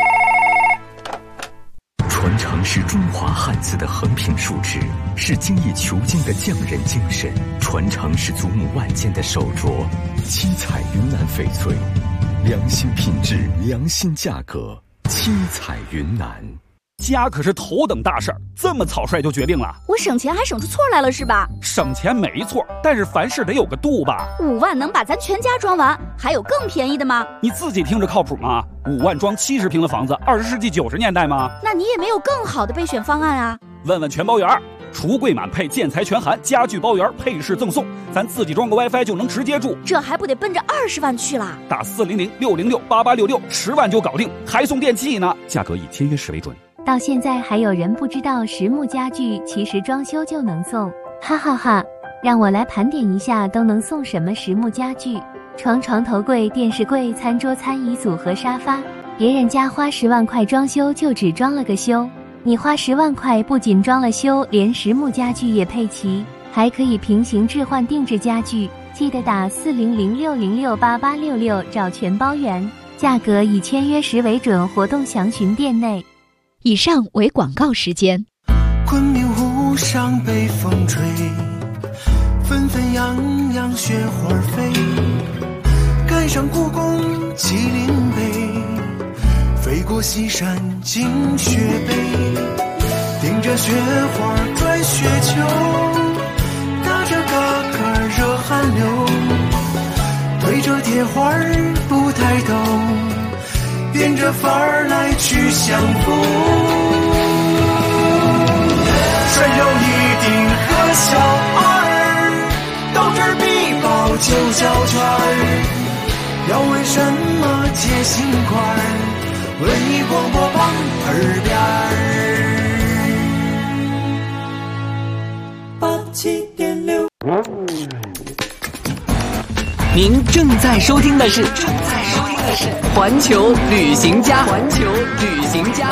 Speaker 14: 传承是中华汉字的横平竖直，是精益求精的匠人精神；传承是祖母万件的手镯，七彩云南翡翠，良心品质，良心价格，七彩云南。
Speaker 15: 家可是头等大事儿，这么草率就决定了？
Speaker 16: 我省钱还省出错来了是吧？
Speaker 15: 省钱没错，但是凡事得有个度吧。
Speaker 16: 5万能把咱全家装完，还有更便宜的吗？
Speaker 15: 你自己听着靠谱吗？5万装70平的房子，20世纪90年代吗？
Speaker 16: 那你也没有更好的备选方案啊？
Speaker 15: 问问全包园，橱柜满配，建材全含，家具包圆，配饰赠送，咱自己装个 WiFi 就能直接住，
Speaker 16: 这还不得奔着20万去啦？
Speaker 15: 打400-606-8866，10万就搞定，还送电器呢，价格以签约时为准。
Speaker 17: 到现在还有人不知道实木家具其实装修就能送，哈哈哈！让我来盘点一下都能送什么实木家具：床、床头柜、电视柜、餐桌、餐椅组和沙发。别人家花10万块装修就只装了个修，你花10万块不仅装了修，连实木家具也配齐，还可以平行置换定制家具。记得打400-606-8866找全包圆，价格以签约时为准，活动详询店内。
Speaker 18: 以上为广告时间。
Speaker 19: 昆明湖上北风吹，纷纷扬扬雪花飞，赶上故宫麒麟碑，飞过西山进雪北，顶着雪花转雪球，打着嘎嘎热汗流，推着铁花不抬头，变着法儿来去相逢，穿上一顶和小二，斗智必报9小圈，要问什么接心块，文艺广播榜耳边87.6。
Speaker 3: 您正在收听的是环球旅行家。环球旅行家。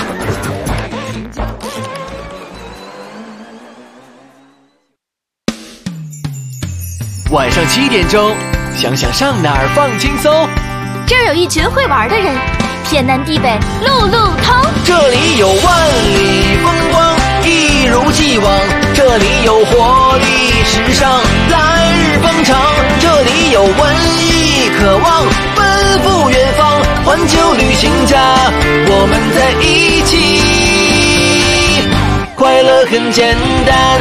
Speaker 7: 晚上7点钟，想想上哪儿放轻松。
Speaker 1: 这儿有一群会玩的人，天南地北路路通。
Speaker 7: 这里有万里风光，一如既往。这里有活力时尚，来日方长。这里有文艺渴望，奔赴远方。环球旅行家，我们在一起，快乐很简单。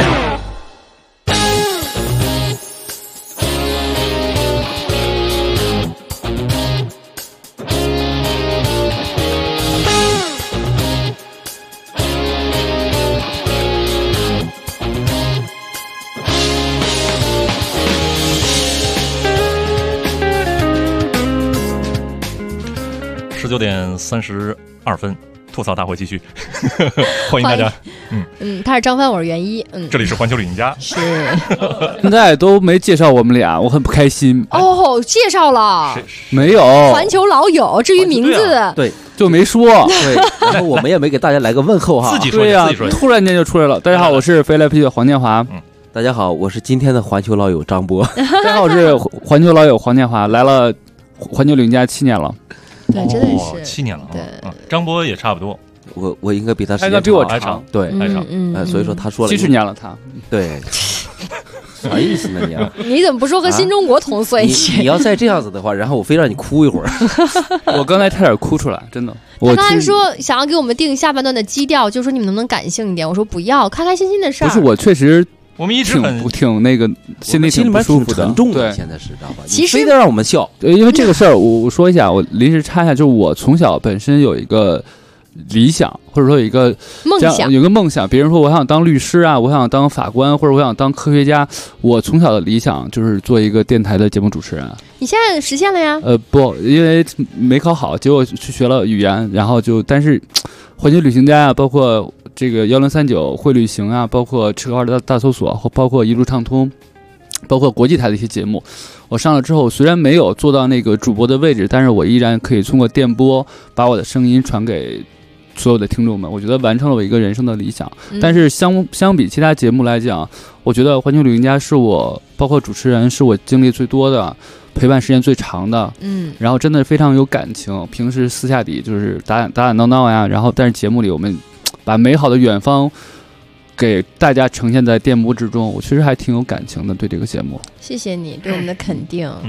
Speaker 8: 19点32分，吐槽大会继续，欢迎大家。
Speaker 6: 他是张帆，我是袁一。
Speaker 8: 这里是环球旅行家。
Speaker 6: 是，
Speaker 9: 现在都没介绍我们俩，我很不开心。
Speaker 6: 哦，介绍了，
Speaker 9: 没有？
Speaker 6: 环球老友，至于名字，
Speaker 10: 对，
Speaker 9: 就没说。
Speaker 10: 对，然后我们也没给大家来个问候哈。
Speaker 8: 自己说，
Speaker 9: 对呀，突然间就出来了。大家好，我是飞来啤酒黄建华。
Speaker 10: 大家好，我是今天的环球老友张波。
Speaker 9: 大家好，我是环球老友黄建华，来了环球旅行家7年了。
Speaker 6: 对，真的是
Speaker 8: 7年了。
Speaker 6: 对，
Speaker 8: 张波也差不多。
Speaker 10: 我应该比他时间
Speaker 9: 比我
Speaker 8: 长，
Speaker 10: 对，
Speaker 8: 还长。
Speaker 10: 所以说他说了
Speaker 9: 70年了，他
Speaker 10: 对，啥意思呢你啊？
Speaker 6: 你怎么不说和新中国同岁？
Speaker 10: 你要再这样子的话，然后我非让你哭一会儿。
Speaker 9: 我刚才差点哭出来，真的。
Speaker 6: 他刚才说想要给我们定下半段的基调，就说你们能不能感性一点？我说不要，开开心心的事儿。
Speaker 9: 不是，我确实。
Speaker 8: 我们一直
Speaker 9: 挺那个，心里挺不舒服的，
Speaker 10: 沉重的，
Speaker 9: 对，
Speaker 10: 现在是知道吧？
Speaker 6: 其实
Speaker 10: 非得让我们笑，
Speaker 9: 因为这个事儿，我说一下，我临时插一下，就是我从小本身有一个理想，或者说有一个梦想。别人说我想当律师啊，我想当法官，或者我想当科学家。我从小的理想就是做一个电台的节目主持人。
Speaker 6: 你现在实现了呀？
Speaker 9: 不，因为没考好，结果去学了语言，然后但是环球旅行家啊，包括这个1039会旅行啊，包括吃喝玩乐大搜索，包括一路畅通，包括国际台的一些节目，我上了之后，虽然没有做到那个主播的位置，但是我依然可以通过电波把我的声音传给所有的听众们。我觉得完成了我一个人生的理想。但是相比其他节目来讲，我觉得环球旅行家是我，包括主持人，是我经历最多的，陪伴时间最长的。然后真的非常有感情。平时私下里就是打闹闹呀，然后但是节目里我们把美好的远方给大家呈现在电波之中，我确实还挺有感情的对这个节目。
Speaker 6: 谢谢你对我们的肯定。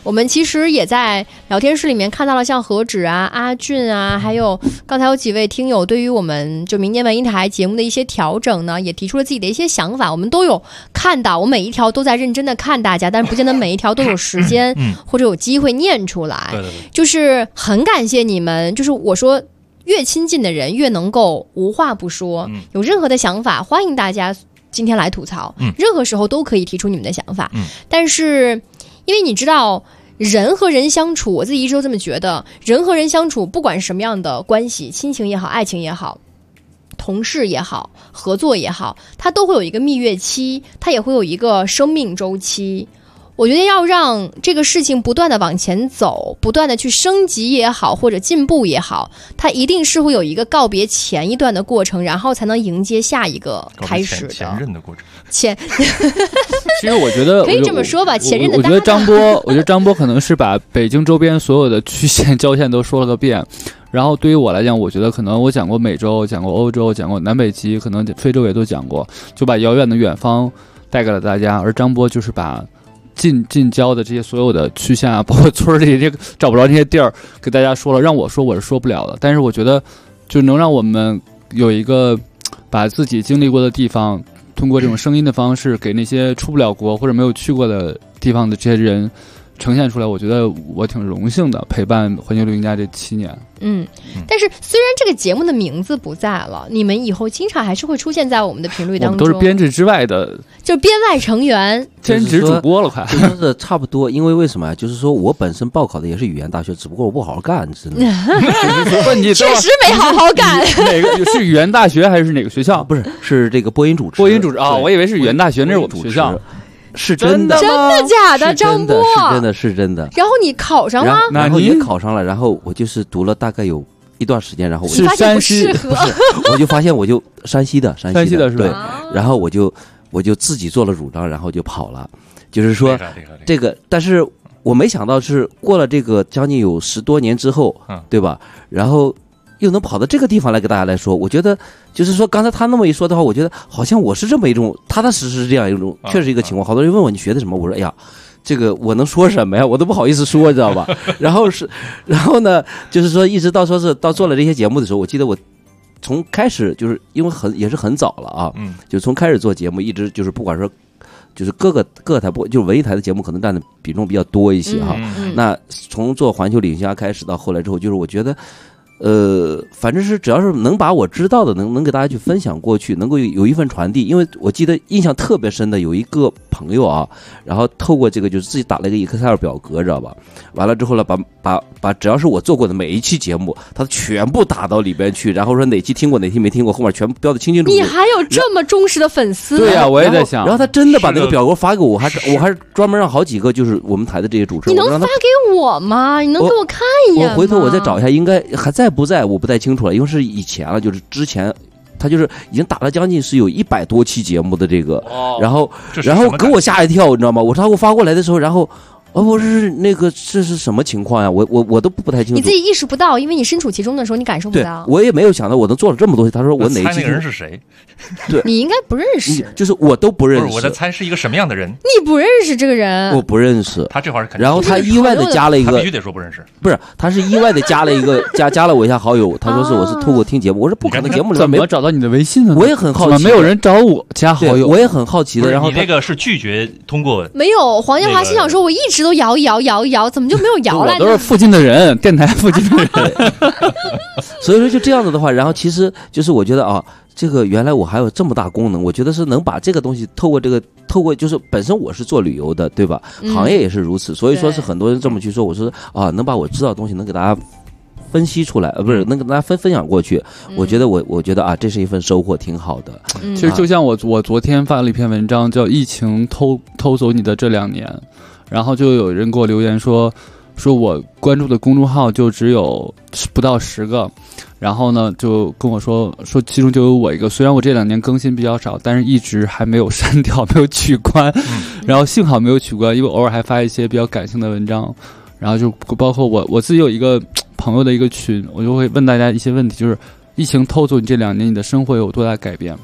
Speaker 6: 我们其实也在聊天室里面看到了像何止啊、阿俊啊，还有刚才有几位听友对于我们就明年文艺台节目的一些调整呢，也提出了自己的一些想法，我们都有看到，我每一条都在认真的看大家，但是不见得每一条都有时间或者有机会念出来。对，就是很感谢你们，就是我说越亲近的人越能够无话不说，有任何的想法欢迎大家今天来吐槽，任何时候都可以提出你们的想法。但是因为你知道人和人相处，我自己一直都这么觉得，人和人相处不管是什么样的关系，亲情也好，爱情也好，同事也好，合作也好，它都会有一个蜜月期，它也会有一个生命周期。我觉得要让这个事情不断的往前走，不断的去升级也好，或者进步也好，它一定是会有一个告别前一段的过程，然后才能迎接下一个开始的
Speaker 8: 前任的过程。
Speaker 9: 其实我觉得
Speaker 6: 可以这么说吧，前任的
Speaker 9: 我觉得张波可能是把北京周边所有的区县郊县都说了个遍。然后对于我来讲，我觉得可能我讲过美洲，讲过欧洲，讲过南北极，可能非洲也都讲过，就把遥远的远方带给了大家。而张波就是把近郊的这些所有的区县啊，包括村里这个找不着那些地儿，给大家说了，让我说我是说不了的。但是我觉得，就能让我们有一个把自己经历过的地方，通过这种声音的方式，给那些出不了国或者没有去过的地方的这些人呈现出来。我觉得我挺荣幸的，陪伴环球旅行家这7年。
Speaker 6: 但是虽然这个节目的名字不在了，你们以后经常还是会出现在我们的频率当中。
Speaker 9: 我们都是编制之外的，
Speaker 6: 就编外成员，
Speaker 9: 兼职主播了，快。
Speaker 10: 就是差不多，因为为什么？就是说我本身报考的也是语言大学，只不过我不好好干，真的。
Speaker 6: 你确实没好好干。
Speaker 9: 哪个是语言大学还是哪个学校？
Speaker 10: 不是，是这个播音主持。
Speaker 9: 播音主持啊，我以为是语言大学，那是我们学校。
Speaker 10: 是真的，
Speaker 6: 真的假的？张波
Speaker 10: 是真的。
Speaker 6: 然后你考上了，
Speaker 10: 然后也考上了，然后我就是读了大概有一段时间，然后我
Speaker 6: 就发现不适合，
Speaker 10: 我就发现我就山西的是吧？
Speaker 9: 对，
Speaker 10: 然后我就自己做了主张，然后就跑了。就是说这个，但是我没想到是过了这个将近有10多年之后，对吧？然后又能跑到这个地方来给大家来说，我觉得就是说刚才他那么一说的话，我觉得好像我是这么一种踏踏实实这样一种，确实一个情况。好多人问我你学的什么，我说哎呀，这个我能说什么呀？我都不好意思说，知道吧？然后呢，就是说一直到说是到做了这些节目的时候，我记得我从开始就是因为也是很早了啊，就从开始做节目一直就是不管说就是各台就是文艺台的节目可能占的比重比较多一些哈。那从做环球旅行家开始到后来之后，就是我觉得。反正是只要是能把我知道的能给大家去分享过去，能够有一份传递。因为我记得印象特别深的有一个朋友啊，然后透过这个就是自己打了一个 Excel 表格，知道吧？完了之后呢，把只要是我做过的每一期节目，他全部打到里边去，然后说哪期听过哪期没听过，后面全部标得清清楚楚。
Speaker 6: 你还有这么忠实的粉丝？
Speaker 9: 对呀，我也在想。
Speaker 10: 然后他真的把那个表格发给我，我还是专门让好几个就是我们台的这些主持人，
Speaker 6: 你能发给我吗？你能给我看一眼吗？
Speaker 10: 我回头我再找一下，应该还在不在？我不太清楚了，因为是以前了，就是之前他就是已经打了将近是有100多期节目的这个，然后给我吓一跳，你知道吗？他给我发过来的时候，然后。我是那个这是什么情况呀？我都不太清楚。
Speaker 6: 你自己意识不到，因为你身处其中的时候，你感受不到。
Speaker 10: 我也没有想到我能做了这么多。他说我哪一期？
Speaker 8: 猜那个人是谁？
Speaker 10: 对，
Speaker 6: 你应该不认识。
Speaker 10: 就是我都不认识。
Speaker 8: 我在猜是一个什么样的人？
Speaker 6: 你不认识这个人？
Speaker 10: 我不认识。
Speaker 8: 他这会儿肯定。
Speaker 10: 然后他意外的加了一个，
Speaker 8: 他必须得说不认识。
Speaker 10: 不是，他是意外的加了一个加了我一下好友。他说是我是透过听节目，我说不可能，节目里面
Speaker 9: 怎么找到你的微信呢？
Speaker 10: 我也很好奇，
Speaker 9: 没有人找我加好友，
Speaker 10: 我也很好奇的。然后
Speaker 8: 你那个是拒绝通过？
Speaker 6: 没有，黄建华心想说，我一直都摇，怎么就没有摇来？
Speaker 9: 我都是附近的人，电台附近的人。
Speaker 10: 所以说就这样子的话，然后其实就是我觉得啊，这个原来我还有这么大功能，我觉得是能把这个东西透过就是本身我是做旅游的，对吧？行业也是如此，所以说是很多人这么去说，我说啊，能把我知道的东西能给大家分析出来，不是能跟大家分享过去。我觉得啊，这是一份收获，挺好的。
Speaker 9: 其实就像我昨天发了一篇文章，叫《疫情偷走你的这2年》。然后就有人给我留言说我关注的公众号就只有不到10个，然后呢就跟我说其中就有我一个，虽然我这2年更新比较少，但是一直还没有删掉，没有取关，然后幸好没有取关，因为偶尔还发一些比较感性的文章，然后就包括我自己有一个朋友的一个群，我就会问大家一些问题，就是疫情偷走你这2年，你的生活有多大改变？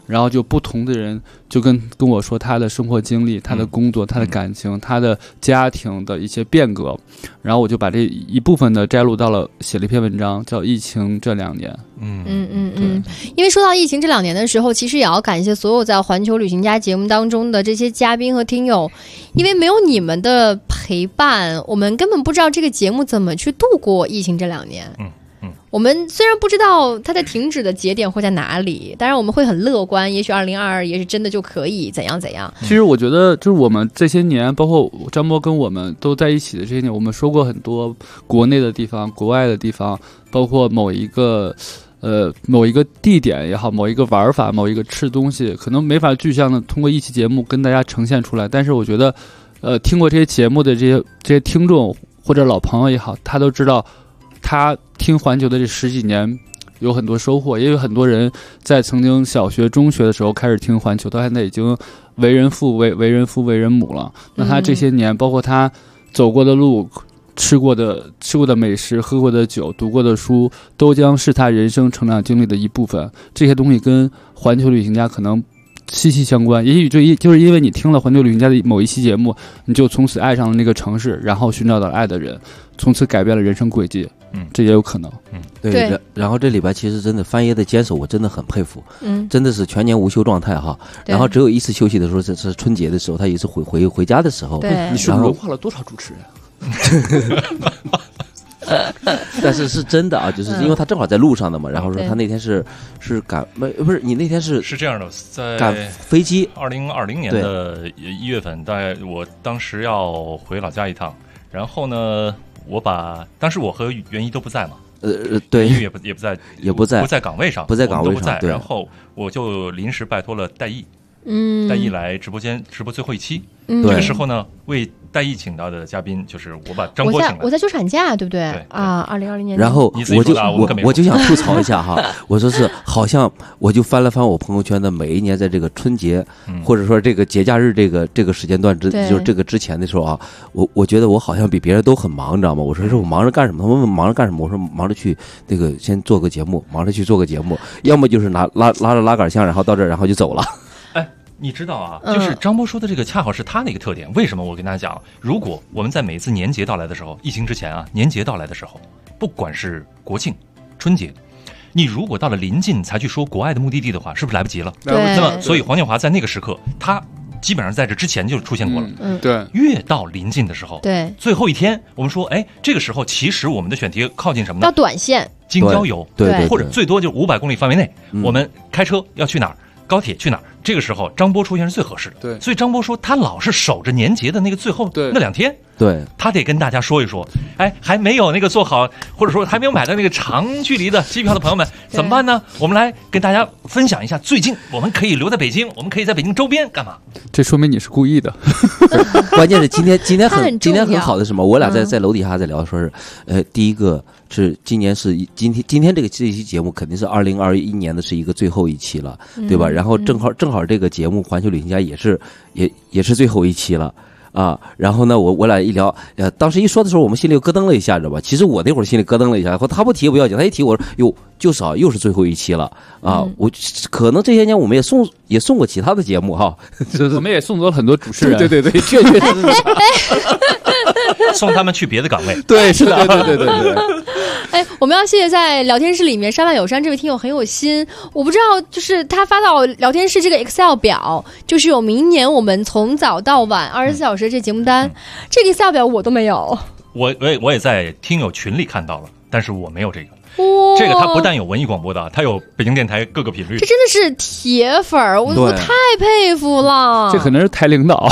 Speaker 9: 然后就不同的人就跟我说他的生活经历、他的工作、他的感情、他的家庭的一些变革，然后我就把这一部分的摘录到了写了一篇文章，叫《疫情这2年》。
Speaker 6: 因为说到疫情这2年的时候，其实也要感谢所有在环球旅行家节目当中的这些嘉宾和听友，因为没有你们的陪伴，我们根本不知道这个节目怎么去度过疫情这2年。我们虽然不知道它的停止的节点会在哪里，当然我们会很乐观，也许2022也是真的就可以怎样怎样。
Speaker 9: 其实我觉得就是我们这些年，包括张波跟我们都在一起的这些年，我们说过很多国内的地方、国外的地方，包括某一个地点也好，某一个玩法，某一个吃东西，可能没法具象的通过一期节目跟大家呈现出来。但是我觉得，听过这些节目的这些听众或者老朋友也好，他都知道。他听环球的这10几年有很多收获，也有很多人在曾经小学、中学的时候开始听环球，到现在已经为人父、为人父、为人母了。那他这些年，包括他走过的路、吃过的美食、喝过的酒、读过的书，都将是他人生成长经历的一部分。这些东西跟环球旅行家可能息息相关，也许就是因为你听了环球旅行家的某一期节目，你就从此爱上了那个城市，然后寻找到了爱的人，从此改变了人生轨迹。这也有可能。
Speaker 10: 对。然后这里边其实真的翻页的坚守，我真的很佩服。真的是全年无休状态哈。然后只有一次休息的时候，这是春节的时候，他也是回家的时候。
Speaker 6: 对。
Speaker 9: 你是文化了多少主持人？
Speaker 10: 但是是真的啊，就是因为他正好在路上的嘛，然后说他那天是赶不是你那天是
Speaker 8: 这样的，在
Speaker 10: 赶飞机。
Speaker 8: 2020年的1月份，大概我当时要回老家一趟，然后呢，当时我和袁一都不在嘛，
Speaker 10: 对，
Speaker 8: 袁一也不在岗位上，
Speaker 10: 不在岗位上，
Speaker 8: 然后我就临时拜托了戴毅。戴毅来直播间直播最后一期，这个时候呢，为戴毅请到的嘉宾就是我把张波请来。
Speaker 6: 我在休产假，对不对？啊，2020年。
Speaker 10: 然后我就想吐槽一下哈，我说是好像我就翻了翻我朋友圈的每一年在这个春节或者说这个节假日这个时间段就是这个之前的时候啊，我觉得我好像比别人都很忙，你知道吗？我说是我忙着干什么？他们问忙着干什么？我说忙着去那个先做个节目，忙着去做个节目，要么就是拉着拉杆箱，然后到这儿然后就走了。
Speaker 8: 你知道啊，就是张波说的这个恰好是他的一个特点。为什么我跟大家讲，如果我们在每次年节到来的时候，疫情之前啊，年节到来的时候，不管是国庆、春节，你如果到了临近才去说国外的目的地的话，是不是来不及了？
Speaker 6: 对。
Speaker 8: 那么，所以黄建华在那个时刻，他基本上在这之前就出现过了。
Speaker 9: 对。
Speaker 8: 越到临近的时候，
Speaker 6: 对，
Speaker 8: 最后一天，我们说，这个时候其实我们的选题靠近什么呢？
Speaker 6: 到短线，
Speaker 8: 京郊游，
Speaker 10: 对，
Speaker 8: 或者最多就500公里范围内，我们开车要去哪儿？高铁去哪儿？这个时候张波出现是最合适的。
Speaker 9: 对，
Speaker 8: 所以张波说他老是守着年节的那个最后那2天，
Speaker 10: 对，
Speaker 8: 他得跟大家说一说，还没有那个做好，或者说还没有买到那个长距离的机票的朋友们怎么办呢？我们来跟大家分享一下，最近我们可以留在北京，我们可以在北京周边干嘛？
Speaker 9: 这说明你是故意的。
Speaker 10: 关键是今天很好的什么？我俩在楼底下在聊，说是第一个是今年是今天这一期节目肯定是2021年的是一个最后一期了，对吧？然后正好这个节目环球旅行家也是最后一期了啊。然后呢，我俩一聊，当时一说的时候，我们心里又咯噔了一下，知道吧？其实我那会儿心里咯噔了一下，他不提不要紧，他一提我说哟，就是啊，又是最后一期了啊。我可能这些年我们也送过其他的节目哈，
Speaker 9: 我们也送走了很多主持人，
Speaker 10: 对，确实是
Speaker 8: 送他们去别的岗位。
Speaker 10: 对，是的，对。
Speaker 6: 我们要谢谢在聊天室里面山外有山这位听友很有心，我不知道就是他发到聊天室这个 Excel 表，就是有明年我们从早到晚24小时这节目单，这个 Excel 表我都没有。
Speaker 8: 我也在听友群里看到了，但是我没有这个。这个它不但有文艺广播的，它有北京电台各个频率。
Speaker 6: 这真的是铁粉儿，我太佩服了。
Speaker 9: 这可能是台领导。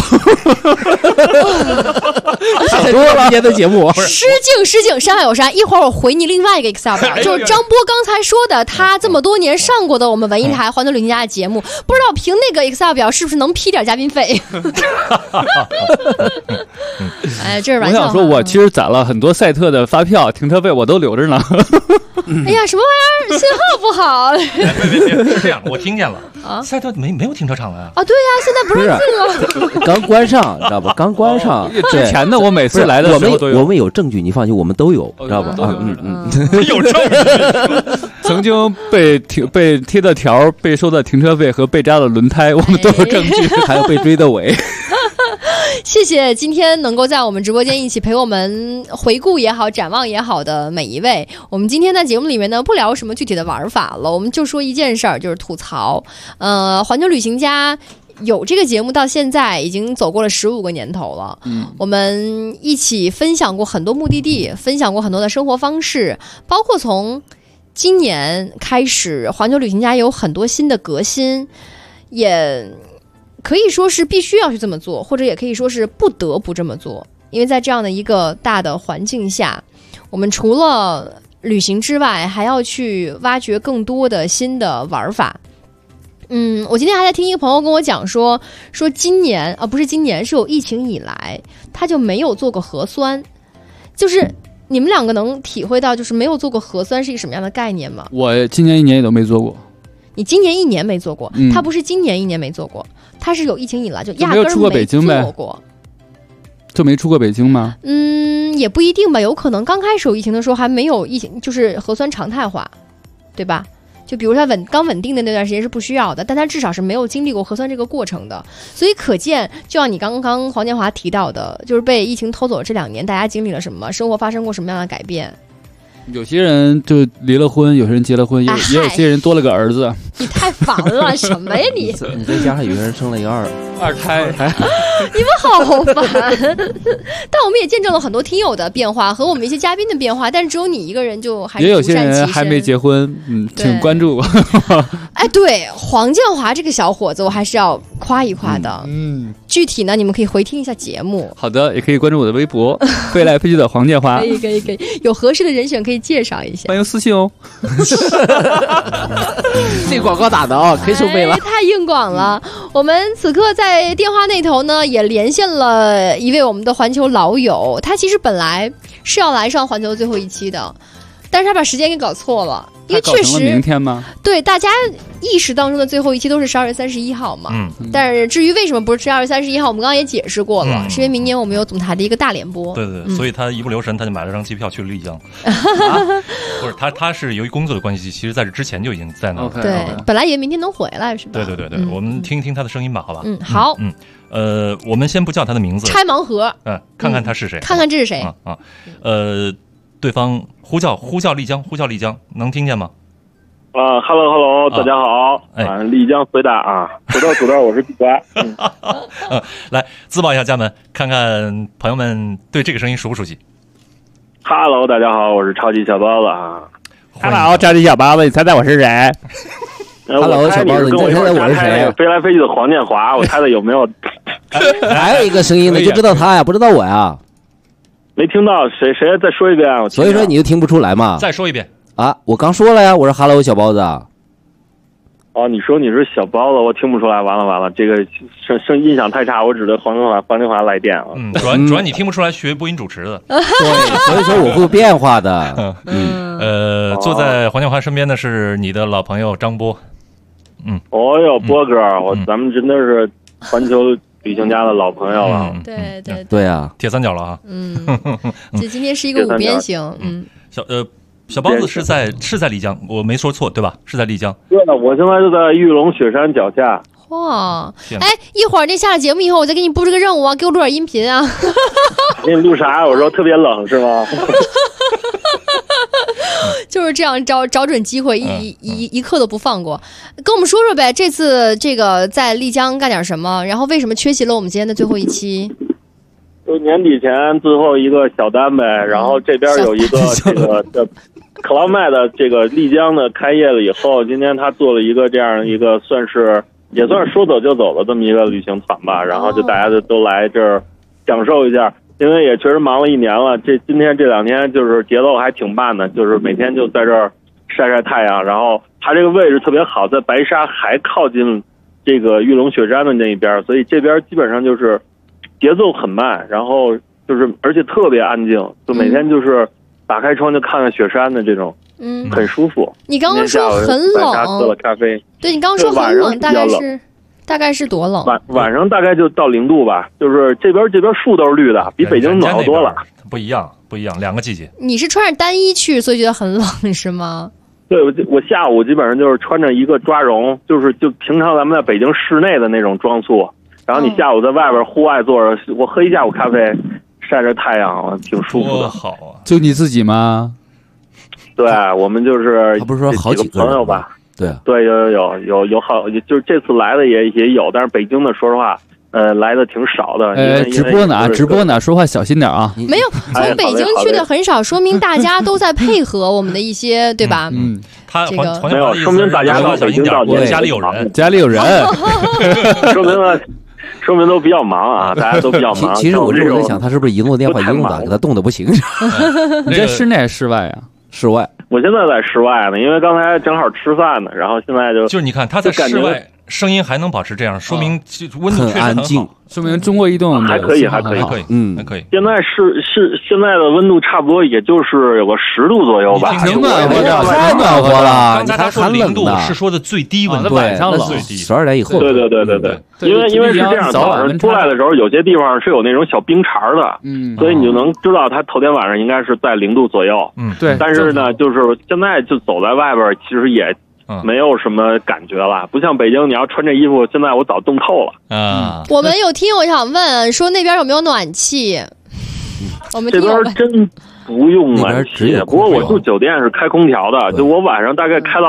Speaker 10: 太多了，今天的节目。
Speaker 6: 失敬，山外有山。一会儿我回你另外一个 Excel 表，就是张波刚才说的，他这么多年上过的我们文艺台环球旅行家的节目，不知道凭那个 Excel 表是不是能批点嘉宾费？这是玩笑。
Speaker 9: 我想说，我其实攒了很多赛特的发票、停车费，我都留着呢。
Speaker 6: 哎呀，什么玩意儿？信号不好。
Speaker 8: 别，是这样，我听见了啊，赛特没有停车场了呀。
Speaker 6: 啊，对呀，现在不让进了。
Speaker 10: 刚关上，知道吧？刚关上。
Speaker 9: 之前的我每次来的时候都有。
Speaker 10: 我们有证据，你放心，我们都有，知道吧？
Speaker 8: 有证据。
Speaker 9: 曾经被贴的条、被收的停车费和被扎的轮胎，我们都有证据，
Speaker 10: 还有被追的尾。
Speaker 6: 谢谢今天能够在我们直播间一起陪我们回顾也好、展望也好的每一位。我们今天在节目里面呢，不聊什么具体的玩法了，我们就说一件事儿，就是吐槽。环球旅行家有这个节目到现在已经走过了15个年头了。我们一起分享过很多目的地，分享过很多的生活方式，包括从今年开始，环球旅行家有很多新的革新，也可以说是必须要去这么做，或者也可以说是不得不这么做。因为在这样的一个大的环境下，我们除了旅行之外，还要去挖掘更多的新的玩法。我今天还在听一个朋友跟我讲说今年不是今年，是有疫情以来他就没有做过核酸。就是你们两个能体会到就是没有做过核酸是一个什么样的概念吗？
Speaker 9: 我今年1年也都没做过。
Speaker 6: 你今年1年没做过，他不是今年1年没做过，他是有疫情以来就压根儿没
Speaker 9: 出过北京呗，就没出过北京吗？
Speaker 6: 也不一定吧，有可能刚开始有疫情的时候还没有疫情，就是核酸常态化，对吧？就比如他刚稳定的那段时间是不需要的，但他至少是没有经历过核酸这个过程的，所以可见，就像你刚刚黄建华提到的，就是被疫情偷走这2年，大家经历了什么，生活发生过什么样的改变。
Speaker 9: 有些人就离了婚，有些人结了婚，也有些人多了个儿子。
Speaker 6: 你太烦了，什么呀你？
Speaker 10: 你再加上有些人生了一个二胎，
Speaker 6: 你们好烦。但我们也见证了很多听友的变化和我们一些嘉宾的变化，但是只有你一个人就还是
Speaker 9: 也有些人还没结婚，请关注我。
Speaker 6: 哎，对，黄建华这个小伙子，我还是要夸一夸的。具体呢，你们可以回听一下节目。
Speaker 9: 好的，也可以关注我的微博“飞来飞去的黄建华”。
Speaker 6: 可以，有合适的人选可以介绍一下。
Speaker 9: 欢迎私信哦。
Speaker 10: 这广告打的啊，可以收费了。
Speaker 6: 太硬广了。我们此刻在电话那头呢，也连线了一位我们的环球老友，他其实本来是要来上环球最后一期的，但是他把时间给搞错了。因为确实
Speaker 9: 明天吗？
Speaker 6: 对，大家意识当中的最后一期都是12月31号嘛。但是至于为什么不是12月31号，我们刚刚也解释过了，是因为明年我们有总台的一个大联播。
Speaker 8: 对，所以他一不留神，他就买了张机票去了丽江。不是他是由于工作的关系，其实在这之前就已经在那。
Speaker 6: 对，本来以为明天能回来是吧？
Speaker 8: 对，我们听一听他的声音吧，好吧？
Speaker 6: 好。
Speaker 8: 我们先不叫他的名字，
Speaker 6: 拆盲盒。
Speaker 8: 看看他是谁，
Speaker 6: 看看这是谁
Speaker 8: 啊？对方呼叫丽江，能听见吗
Speaker 20: ？Hello， 大家好，丽江回答啊，土豆，我是地瓜。
Speaker 8: 来自报一下家门，看看朋友们对这个声音熟不熟悉。
Speaker 20: Hello， 大家好，我是超级小包子啊。
Speaker 9: Hello， 超级小包子，你猜猜我是谁
Speaker 10: ？Hello， 小包子，你猜猜我是谁？
Speaker 20: 飞来飞去的黄建华，我猜猜有没有？
Speaker 10: 还有一个声音呢，就知道他呀，不知道我呀。
Speaker 20: 没听到，谁再说一遍啊？
Speaker 10: 所以说你就听不出来嘛？
Speaker 8: 再说一遍
Speaker 10: 啊！我刚说了呀，我说 Hello 小包子。
Speaker 20: 哦，你说你是小包子，我听不出来。完了，这个声音响太差，我只对黄建华来电啊。
Speaker 8: 主要你听不出来学播音主持的。
Speaker 10: 对，所以说我会变化的。
Speaker 8: 坐在黄建华身边的是你的老朋友张波。
Speaker 20: 哦哟，波哥，咱们真的是环球旅行家的老朋友了。
Speaker 6: 对
Speaker 10: 啊，
Speaker 8: 铁三角了啊。
Speaker 6: 这今天是一个5边形。
Speaker 8: 小包子是在丽江，我没说错对吧？是在丽江。
Speaker 20: 对，我现在就在玉龙雪山脚下。
Speaker 6: 哇，一会儿这下了节目以后，我再给你布置个任务啊，给我录点音频啊。
Speaker 20: 给你录啥？我说特别冷是吗？
Speaker 6: 就是这样，找准机会，一刻都不放过。跟我们说说呗，这次这个在丽江干点什么？然后为什么缺席了我们今天的最后一期？
Speaker 20: 就年底前最后一个小单呗，然后这边有一个这个Club Med的这个丽江的开业了以后，今天他做了一个这样一个也算是说走就走的这么一个旅行团吧，然后就大家都来这儿享受一下。因为也确实忙了1年了，今天这2天就是节奏还挺慢的，就是每天就在这儿晒太阳。然后它这个位置特别好，在白沙还靠近这个玉龙雪山的那一边，所以这边基本上就是节奏很慢，然后就是而且特别安静，就每天就是打开窗就看看雪山的这种。 很舒服。
Speaker 6: 你刚刚说很冷，
Speaker 20: 喝了咖啡。
Speaker 6: 对，你刚刚说很冷，大概是多冷？
Speaker 20: 晚上大概就到0度吧，就是这边树都是绿的，比北京暖和多了。
Speaker 8: 不一样，两个季节。
Speaker 6: 你是穿着单衣去，所以觉得很冷是吗？
Speaker 20: 对，我下午基本上就是穿着一个抓绒，就平常咱们在北京室内的那种装束，然后你下午在外边户外坐着，我喝一下午咖啡，晒着太阳，挺舒服的。
Speaker 8: 好啊！
Speaker 9: 就你自己吗？
Speaker 20: 对，我们就是
Speaker 10: 他不是说好几个
Speaker 20: 朋友吧？
Speaker 10: 对，
Speaker 20: 有好，就是这次来的也有，但是北京的说实话，来的挺少的。
Speaker 9: 直播呢，说话小心点啊！
Speaker 6: 没有，从北京去的很少，说明大家都在配合我们的一些，对吧？
Speaker 8: 他
Speaker 20: 没有，说明大家到北京到
Speaker 8: 家里有人，
Speaker 20: 说明都比较忙啊，大家都比较忙。
Speaker 10: 其实我这在想，他是不是移动电话移动的，给他冻得不行？
Speaker 9: 你在室内还是室外啊？
Speaker 10: 室外。
Speaker 20: 我现在在室外呢，因为刚才正好吃饭呢，然后现在
Speaker 8: 就是你看他在室外声音还能保持这样，说明温度确实
Speaker 10: 很安静，
Speaker 9: 说明中国移动
Speaker 20: 还可以，还可以。现在现在的温度差不多也就是有个10度左右吧，
Speaker 10: 挺暖和的，太暖和了。
Speaker 8: 刚才他说0度是说的最低温度，
Speaker 9: 晚上冷
Speaker 10: ，12点以后。
Speaker 20: 对，因为是这样，早上出来的时候有些地方是有那种小冰碴的，所以你就能知道它头天晚上应该是在0度左右。
Speaker 9: 对。
Speaker 20: 但是呢，就是现在就走在外边，其实也没有什么感觉了，不像北京，你要穿这衣服，现在我早冻透了。
Speaker 6: 我们有听友想问说那边有没有暖气？我们
Speaker 20: 这边真不用暖气，不过我住酒店是开空调的，就我晚上大概开到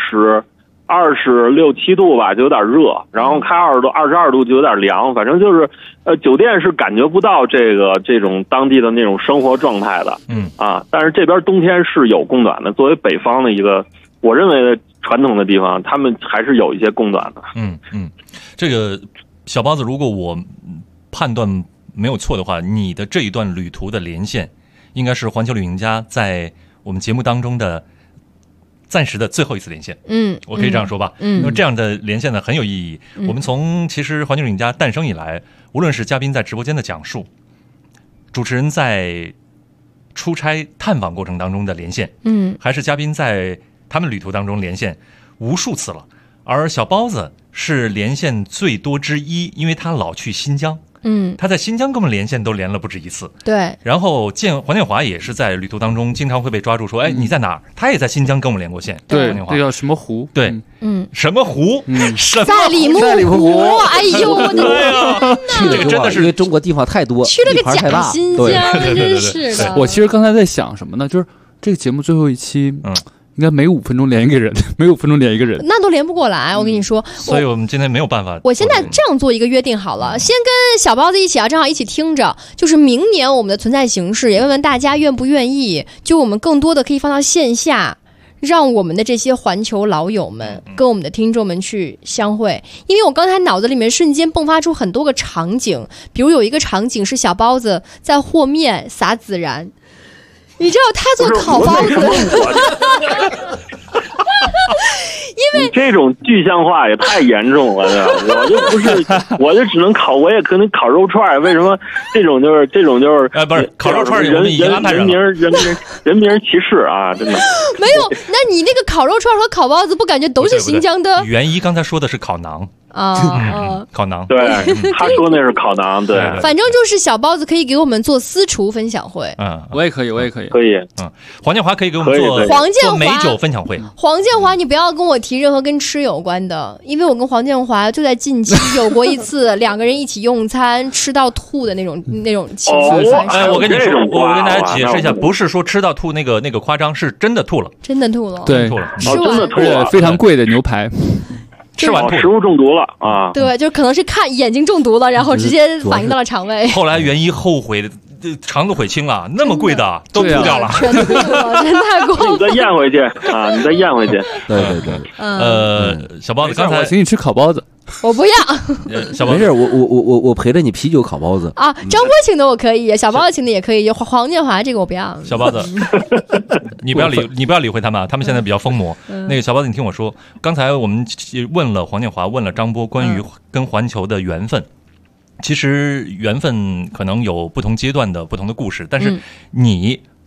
Speaker 20: 26、7度吧，就有点热，然后开22度就有点凉，反正就是酒店是感觉不到这种当地的那种生活状态的。但是这边冬天是有供暖的，作为北方的一个我认为的传统的地方，他们还是有一些供暖的。
Speaker 8: 这个小包子，如果我判断没有错的话，你的这一段旅途的连线应该是环球旅行家在我们节目当中的暂时的最后一次连线。我可以这样说吧。那么这样的连线呢很有意义。我们从其实环球旅行家诞生以来，无论是嘉宾在直播间的讲述，主持人在出差探访过程当中的连线，还是嘉宾在他们旅途当中连线无数次了。而小包子是连线最多之一，因为他老去新疆。他在新疆跟我们连线都连了不止一次。
Speaker 6: 对。
Speaker 8: 然后黄建华也是在旅途当中经常会被抓住说，哎，你在哪儿？他也在新疆跟我们连过线。
Speaker 9: 对，这叫什么湖？
Speaker 8: 对，什么湖？
Speaker 6: 在里木湖。哎呦，我的
Speaker 10: 天！这个真的是因为中国地方太多，
Speaker 6: 去了个假新疆，真是的。
Speaker 9: 我其实刚才在想什么呢？就是这个节目最后一期，应该每5分钟连一个人，每5分钟连一个人，
Speaker 6: 那都连不过来。我跟你说，
Speaker 8: 所以我们今天没有办法。
Speaker 6: 我现在这样做一个约定好了，先跟小包子一起正好一起听着，就是明年我们的存在形式，也问问大家愿不愿意，就我们更多的可以放到线下，让我们的这些环球老友们跟我们的听众们去相会。因为我刚才脑子里面瞬间迸发出很多个场景，比如有一个场景是小包子在和面撒孜然。你知道他做烤包子，因为
Speaker 20: 这种具象化也太严重了，我就不是，我就只能烤，我也可能烤肉串。为什么这种就是
Speaker 8: 不是烤肉串
Speaker 20: 人名歧视啊？真的
Speaker 6: 没有。那你那个烤肉串和烤包子不感觉都是新疆的？
Speaker 8: 袁一刚才说的是烤馕。烤馕，
Speaker 20: 对，他说那是烤馕，对。
Speaker 6: 反正就是小包子可以给我们做私厨分享会，
Speaker 9: 我也可以，
Speaker 20: 可以，
Speaker 8: 黄建华可以给我们做美酒分享会。
Speaker 6: 黄建华，你不要跟我提任何跟吃有关的，因为我跟黄建华就在近期有过一次2个人一起用餐吃到吐的那种情绪。
Speaker 8: 我跟你说，我跟大家解释一下，不是说吃到吐那个夸张，是真的吐了，
Speaker 6: 真的吐了，
Speaker 9: 对，
Speaker 8: 吐了，
Speaker 6: 真
Speaker 20: 的吐了，
Speaker 9: 非常贵的牛排。
Speaker 8: 吃完
Speaker 20: 食物中毒了啊！
Speaker 6: 对，就可能是看眼睛中毒了，然后直接反映到了肠胃。
Speaker 8: 后来袁一后悔的，肠子悔青了，那么贵的都吐掉了，
Speaker 6: 全吐了，真太过分。
Speaker 20: 你再咽回去啊！你再咽回去。
Speaker 10: 对。
Speaker 8: 小包子，刚才
Speaker 9: 我请你吃烤包子。
Speaker 6: 我不要。
Speaker 10: 没事，我陪着你啤酒烤包子
Speaker 6: 啊。张波请的我可以，小包子请的也可以。黄建华这个我不要。
Speaker 8: 小包子，你不要理会他们，他们现在比较疯魔。那个小包子，你听我说，刚才我们问了黄建华，问了张波关于跟环球的缘分。其实缘分可能有不同阶段的不同的故事，但是你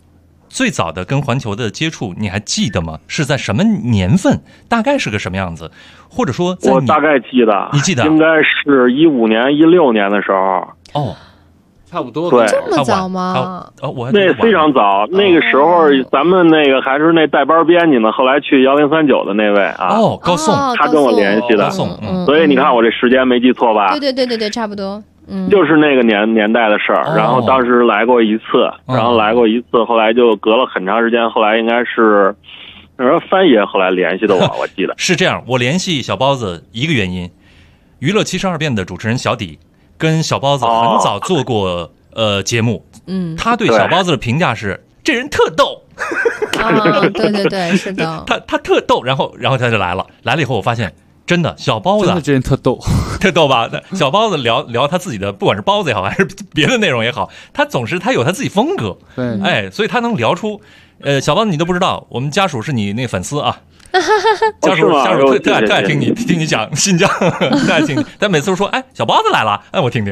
Speaker 8: 最早的跟环球的接触，你还记得吗？是在什么年份？大概是个什么样子？或者说在
Speaker 20: 我大概记得，
Speaker 8: 你记得？
Speaker 20: 应该是15年、16年的时候。
Speaker 8: 哦，
Speaker 9: 差不多。
Speaker 20: 对，
Speaker 6: 这么早吗？
Speaker 20: 那非常早。那个时候咱们那个还是那带班编辑呢，后来去1039的那位啊。
Speaker 8: 哦，高颂，
Speaker 20: 他跟我联系的。
Speaker 8: 高颂，
Speaker 20: 所以你看我这时间没记错吧？
Speaker 6: 对，差不多。
Speaker 20: 就是那个年代的事儿，然后当时来过一次，后来就隔了很长时间，后来应该是范爷后来联系的我记得
Speaker 8: 是这样。我联系小包子一个原因，娱乐72变的主持人小底跟小包子很早做过节目，他对小包子的评价是这人特逗。
Speaker 6: 对，是的，
Speaker 8: 他特逗，然后他就来了以后，我发现。真的，小包子
Speaker 9: 真的这人特逗，
Speaker 8: 特逗吧？小包子聊他自己的，不管是包子也好，还是别的内容也好，他有他自己风格，
Speaker 9: 对，
Speaker 8: 所以他能聊出，小包子你都不知道，我们家属是你那粉丝啊。家属特爱听你讲新疆，特爱听，但每次都说小包子来了，我听听。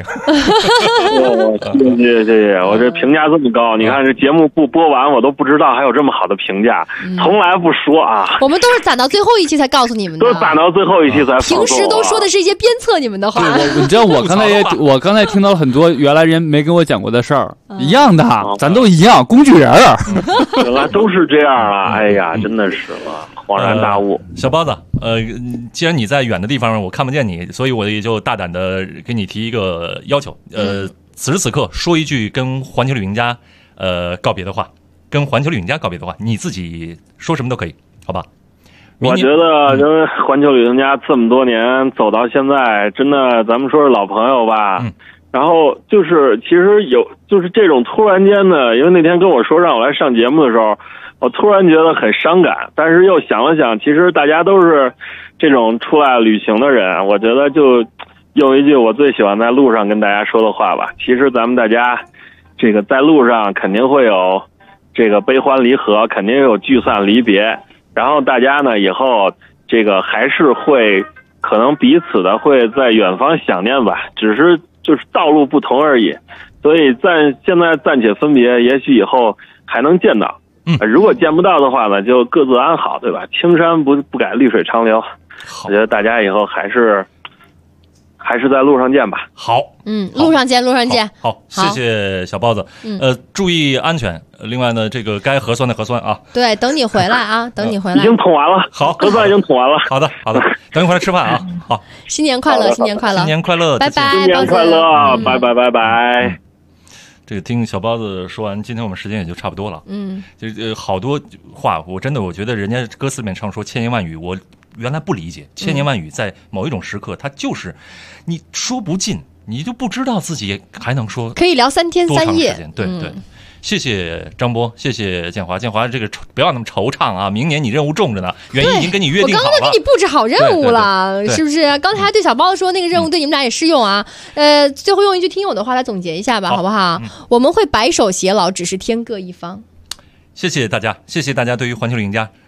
Speaker 20: 谢谢，我这评价这么高，你看这节目不播完，我都不知道还有这么好的评价，从来不说啊。
Speaker 6: 我们都是攒到最后一期才告诉你们的，
Speaker 20: 都攒到最后一期才。
Speaker 6: 平时都说的是一些鞭策你们的话。
Speaker 9: 对，你知道我刚才听到了很多原来人没跟我讲过的事儿，一样的，咱都一样，工具人儿。
Speaker 20: 原来都是这样啊！哎呀，真的是了。恍然大悟，
Speaker 8: 小包子，既然你在远的地方，我看不见你，所以我也就大胆的给你提一个要求，此时此刻说一句跟环球旅行家告别的话，你自己说什么都可以，好吧？
Speaker 20: 我觉得跟环球旅行家这么多年走到现在，真的咱们说是老朋友吧。然后就是其实就是这种突然间的，因为那天跟我说让我来上节目的时候。我突然觉得很伤感，但是又想了想，其实大家都是这种出来旅行的人，我觉得就用一句我最喜欢在路上跟大家说的话吧。其实咱们大家这个在路上肯定会有这个悲欢离合，肯定有聚散离别，然后大家呢以后这个还是会可能彼此的会在远方想念吧，只是就是道路不同而已。所以现在暂且分别，也许以后还能见到。如果见不到的话呢，就各自安好，对吧？青山不改，绿水长流。我觉得大家以后还是在路上见吧。
Speaker 8: 好，
Speaker 6: 路上见。
Speaker 8: 好，谢谢小包子。注意安全。另外呢，这个该核酸的核酸啊。
Speaker 6: 对，等你回来啊，等你回来。
Speaker 20: 已经捅完了，
Speaker 8: 好，
Speaker 20: 核酸已经捅完了。
Speaker 8: 好的，等你回来吃饭啊。好，
Speaker 6: 新年快乐，新年快乐，拜拜，
Speaker 20: 新年快乐，拜拜。
Speaker 8: 这个听小包子说完，今天我们时间也就差不多了。好多话，我觉得人家歌词里面唱说千言万语，我原来不理解，千言万语在某一种时刻，它就是你说不尽，你就不知道自己还能说，
Speaker 6: 可以聊3天3夜。
Speaker 8: 对。谢谢张波，谢谢建华，这个不要那么惆怅啊！明年你任务重着呢，袁一已经跟你约定好了。
Speaker 6: 我刚才给你布置好任务了，是不是？刚才还对小包子说那个任务对你们俩也适用啊。最后用一句听友的话来总结一下吧，好不好？我们会白首偕老，只是天各一方。
Speaker 8: 谢谢大家对于环球旅行家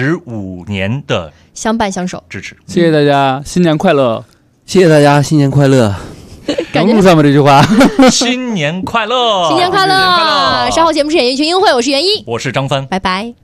Speaker 8: 15年的
Speaker 6: 相伴相守
Speaker 8: 支持，
Speaker 9: 谢谢大家，新年快乐！
Speaker 10: 谢谢大家，新年快乐！
Speaker 9: 能录上吗？这句话？
Speaker 8: 新年快乐！
Speaker 6: 新年快乐！稍后节目是演艺群英会，我是袁一，
Speaker 8: 我是张帆，
Speaker 6: 拜拜。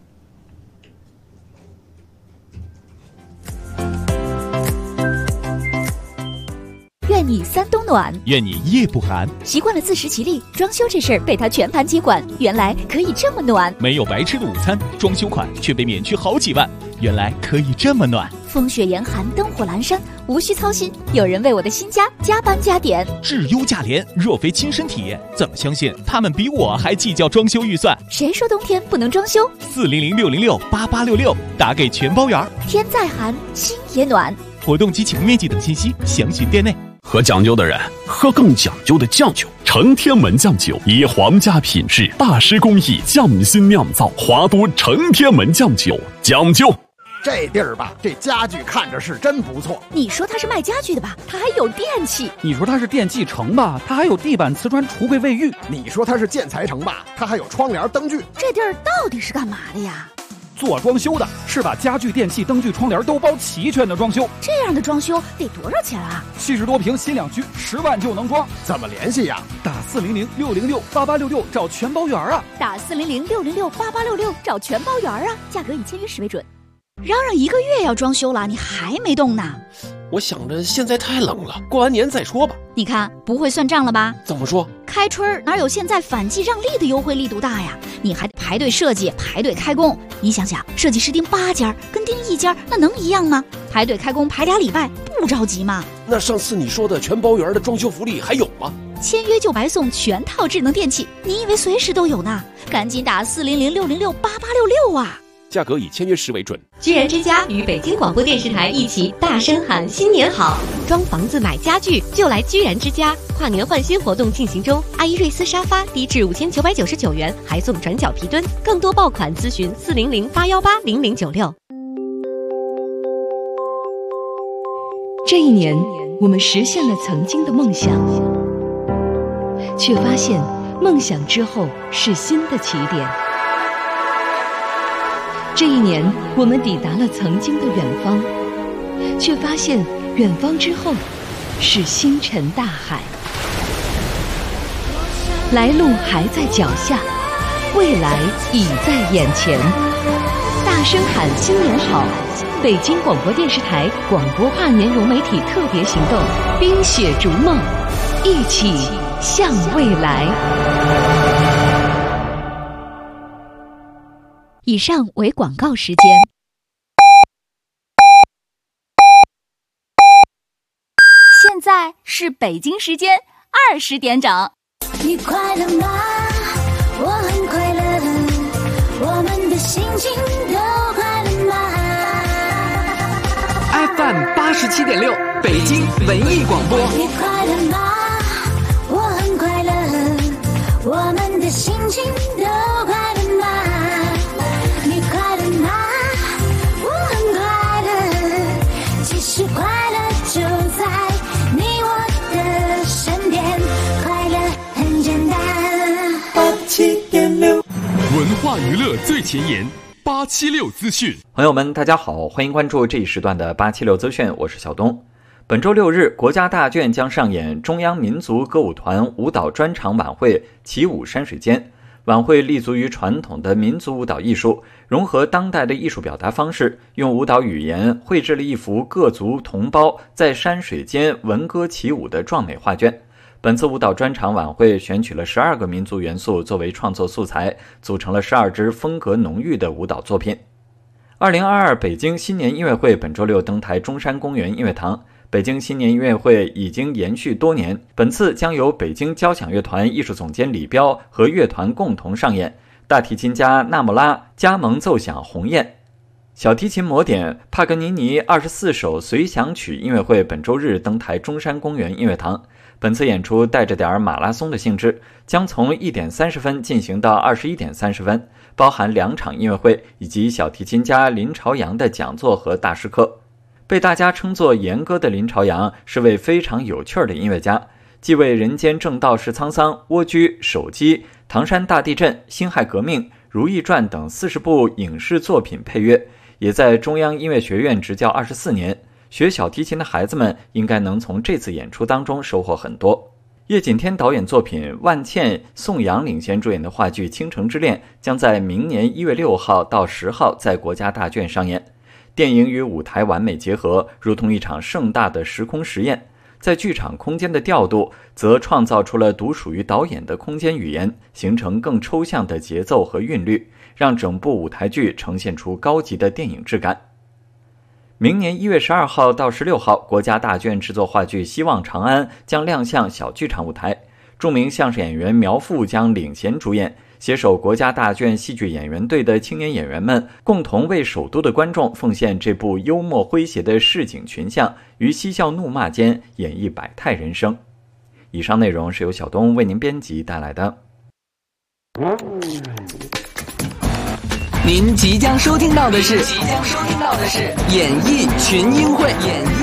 Speaker 18: 愿你3冬暖，
Speaker 14: 愿你夜不寒。
Speaker 18: 习惯了自食其力，装修这事儿被他全盘接管，原来可以这么暖。
Speaker 14: 没有白吃的午餐，装修款却被免去好几万，原来可以这么暖。
Speaker 18: 风雪严寒，灯火阑珊，无需操心，有人为我的新家加班加点。
Speaker 14: 质优价廉，若非亲身体验，怎么相信他们比我还计较装修预算？
Speaker 18: 谁说冬天不能装修
Speaker 14: ？400-606-8866，打给全包圆。
Speaker 18: 天再寒，心也暖。
Speaker 14: 活动及请面积等信息详询店内。
Speaker 11: 喝讲究的人喝更讲究的酱酒，成天门酱酒以皇家品质、大师工艺匠心酿造，华都成天门酱酒讲究。
Speaker 21: 这地儿吧，这家具看着是真不错。
Speaker 16: 你说它是卖家具的吧，它还有电器。
Speaker 15: 你说它是电器城吧，它还有地板、瓷砖、橱柜、卫浴。
Speaker 21: 你说它是建材城吧，它还有窗帘、灯具。
Speaker 16: 这地儿到底是干嘛的呀？
Speaker 15: 做装修的，是把家具、电器、灯具、窗帘都包齐全的装修。
Speaker 16: 这样的装修得多少钱啊
Speaker 15: ？70多平新两居，10万就能装。
Speaker 21: 怎么联系呀？
Speaker 15: 打400-606-8866找全包圆啊！
Speaker 16: 打400-606-8866找全包圆啊！价格以签约时为准。嚷嚷1个月要装修了，你还没动呢？
Speaker 11: 我想着现在太冷了，过完年再说吧。
Speaker 16: 你看不会算账了吧？
Speaker 11: 怎么说？
Speaker 16: 开春哪有现在反季让利的优惠力度大呀？你还得排队设计，排队开工。你想想，设计师订8家跟订1家，那能一样吗？排队开工排2礼拜，不着急吗？
Speaker 11: 那上次你说的全包圆的装修福利还有吗？
Speaker 16: 签约就白送全套智能电器，你以为随时都有呢？赶紧打400-606-8866啊！
Speaker 11: 价格以签约时为准。
Speaker 4: 居然之家与北京广播电视台一起大声喊新年好！装房子买家具就来居然之家，跨年换新活动进行中，阿依瑞斯沙发低至5999元，还送转角皮墩。更多爆款咨询400-818-0096。
Speaker 22: 这一年，我们实现了曾经的梦想，却发现梦想之后是新的起点。这一年，我们抵达了曾经的远方，却发现远方之后是星辰大海。来路还在脚下，未来已在眼前。大声喊新年好！北京广播电视台广播跨年融媒体特别行动，冰雪逐梦，一起向未来。
Speaker 16: 以上为广告时间。
Speaker 18: 现在是北京时间20点整。
Speaker 2: 你快乐吗？我很快乐，我们的心情都快乐吗
Speaker 3: ？FM 87.6，北京文艺广播。
Speaker 2: 你快乐吗？我很快乐，我们的心情都快乐吗？你快乐吗？我很快乐，其实快乐就在你我的身边，快乐很简单。
Speaker 11: 87.6，
Speaker 14: 文化娱乐最前沿，876资讯。
Speaker 23: 朋友们，大家好，欢迎关注这一时段的876资讯，我是小东。本周6日，国家大剧院将上演中央民族歌舞团舞蹈专场晚会《起舞山水间》。晚会立足于传统的民族舞蹈艺术，融合当代的艺术表达方式，用舞蹈语言绘制了一幅各族同胞在山水间闻歌起舞的壮美画卷。本次舞蹈专场晚会选取了12个民族元素作为创作素材，组成了12支风格浓郁的舞蹈作品。2022北京新年音乐会本周6登台中山公园音乐堂。北京新年音乐会已经延续多年，本次将由北京交响乐团艺术总监李彪和乐团共同上演。大提琴家纳穆拉加盟奏响鸿雁，小提琴魔点帕格尼尼24首随想曲音乐会本周日登台中山公园音乐堂。本次演出带着点马拉松的性质，将从1点30分进行到21点30分，包含2场音乐会以及小提琴家林朝阳的讲座和大师课。被大家称作严歌的林朝阳是位非常有趣的音乐家，既为人间正道是沧桑、蜗居、手机、唐山大地震、辛亥革命、如懿传等40部影视作品配乐，也在中央音乐学院执教24年。学小提琴的孩子们应该能从这次演出当中收获很多。叶锦添导演作品万茜、宋阳领衔主演的话剧《倾城之恋》将在明年1月6号到10号在国家大剧院上演。电影与舞台完美结合，如同一场盛大的时空实验。在剧场空间的调度，则创造出了独属于导演的空间语言，形成更抽象的节奏和韵律，让整部舞台剧呈现出高级的电影质感。明年1月12号到16号，国家大剧院制作话剧《希望长安》将亮相小剧场舞台，著名相声演员苗阜将领衔主演。携手国家大剧院戏剧演员队的青年演员们，共同为首都的观众奉献这部幽默诙谐的市井群像，于嬉笑怒骂间演绎百态人生。以上内容是由小东为您编辑带来的。
Speaker 3: 您即将收听到的是演艺群英会。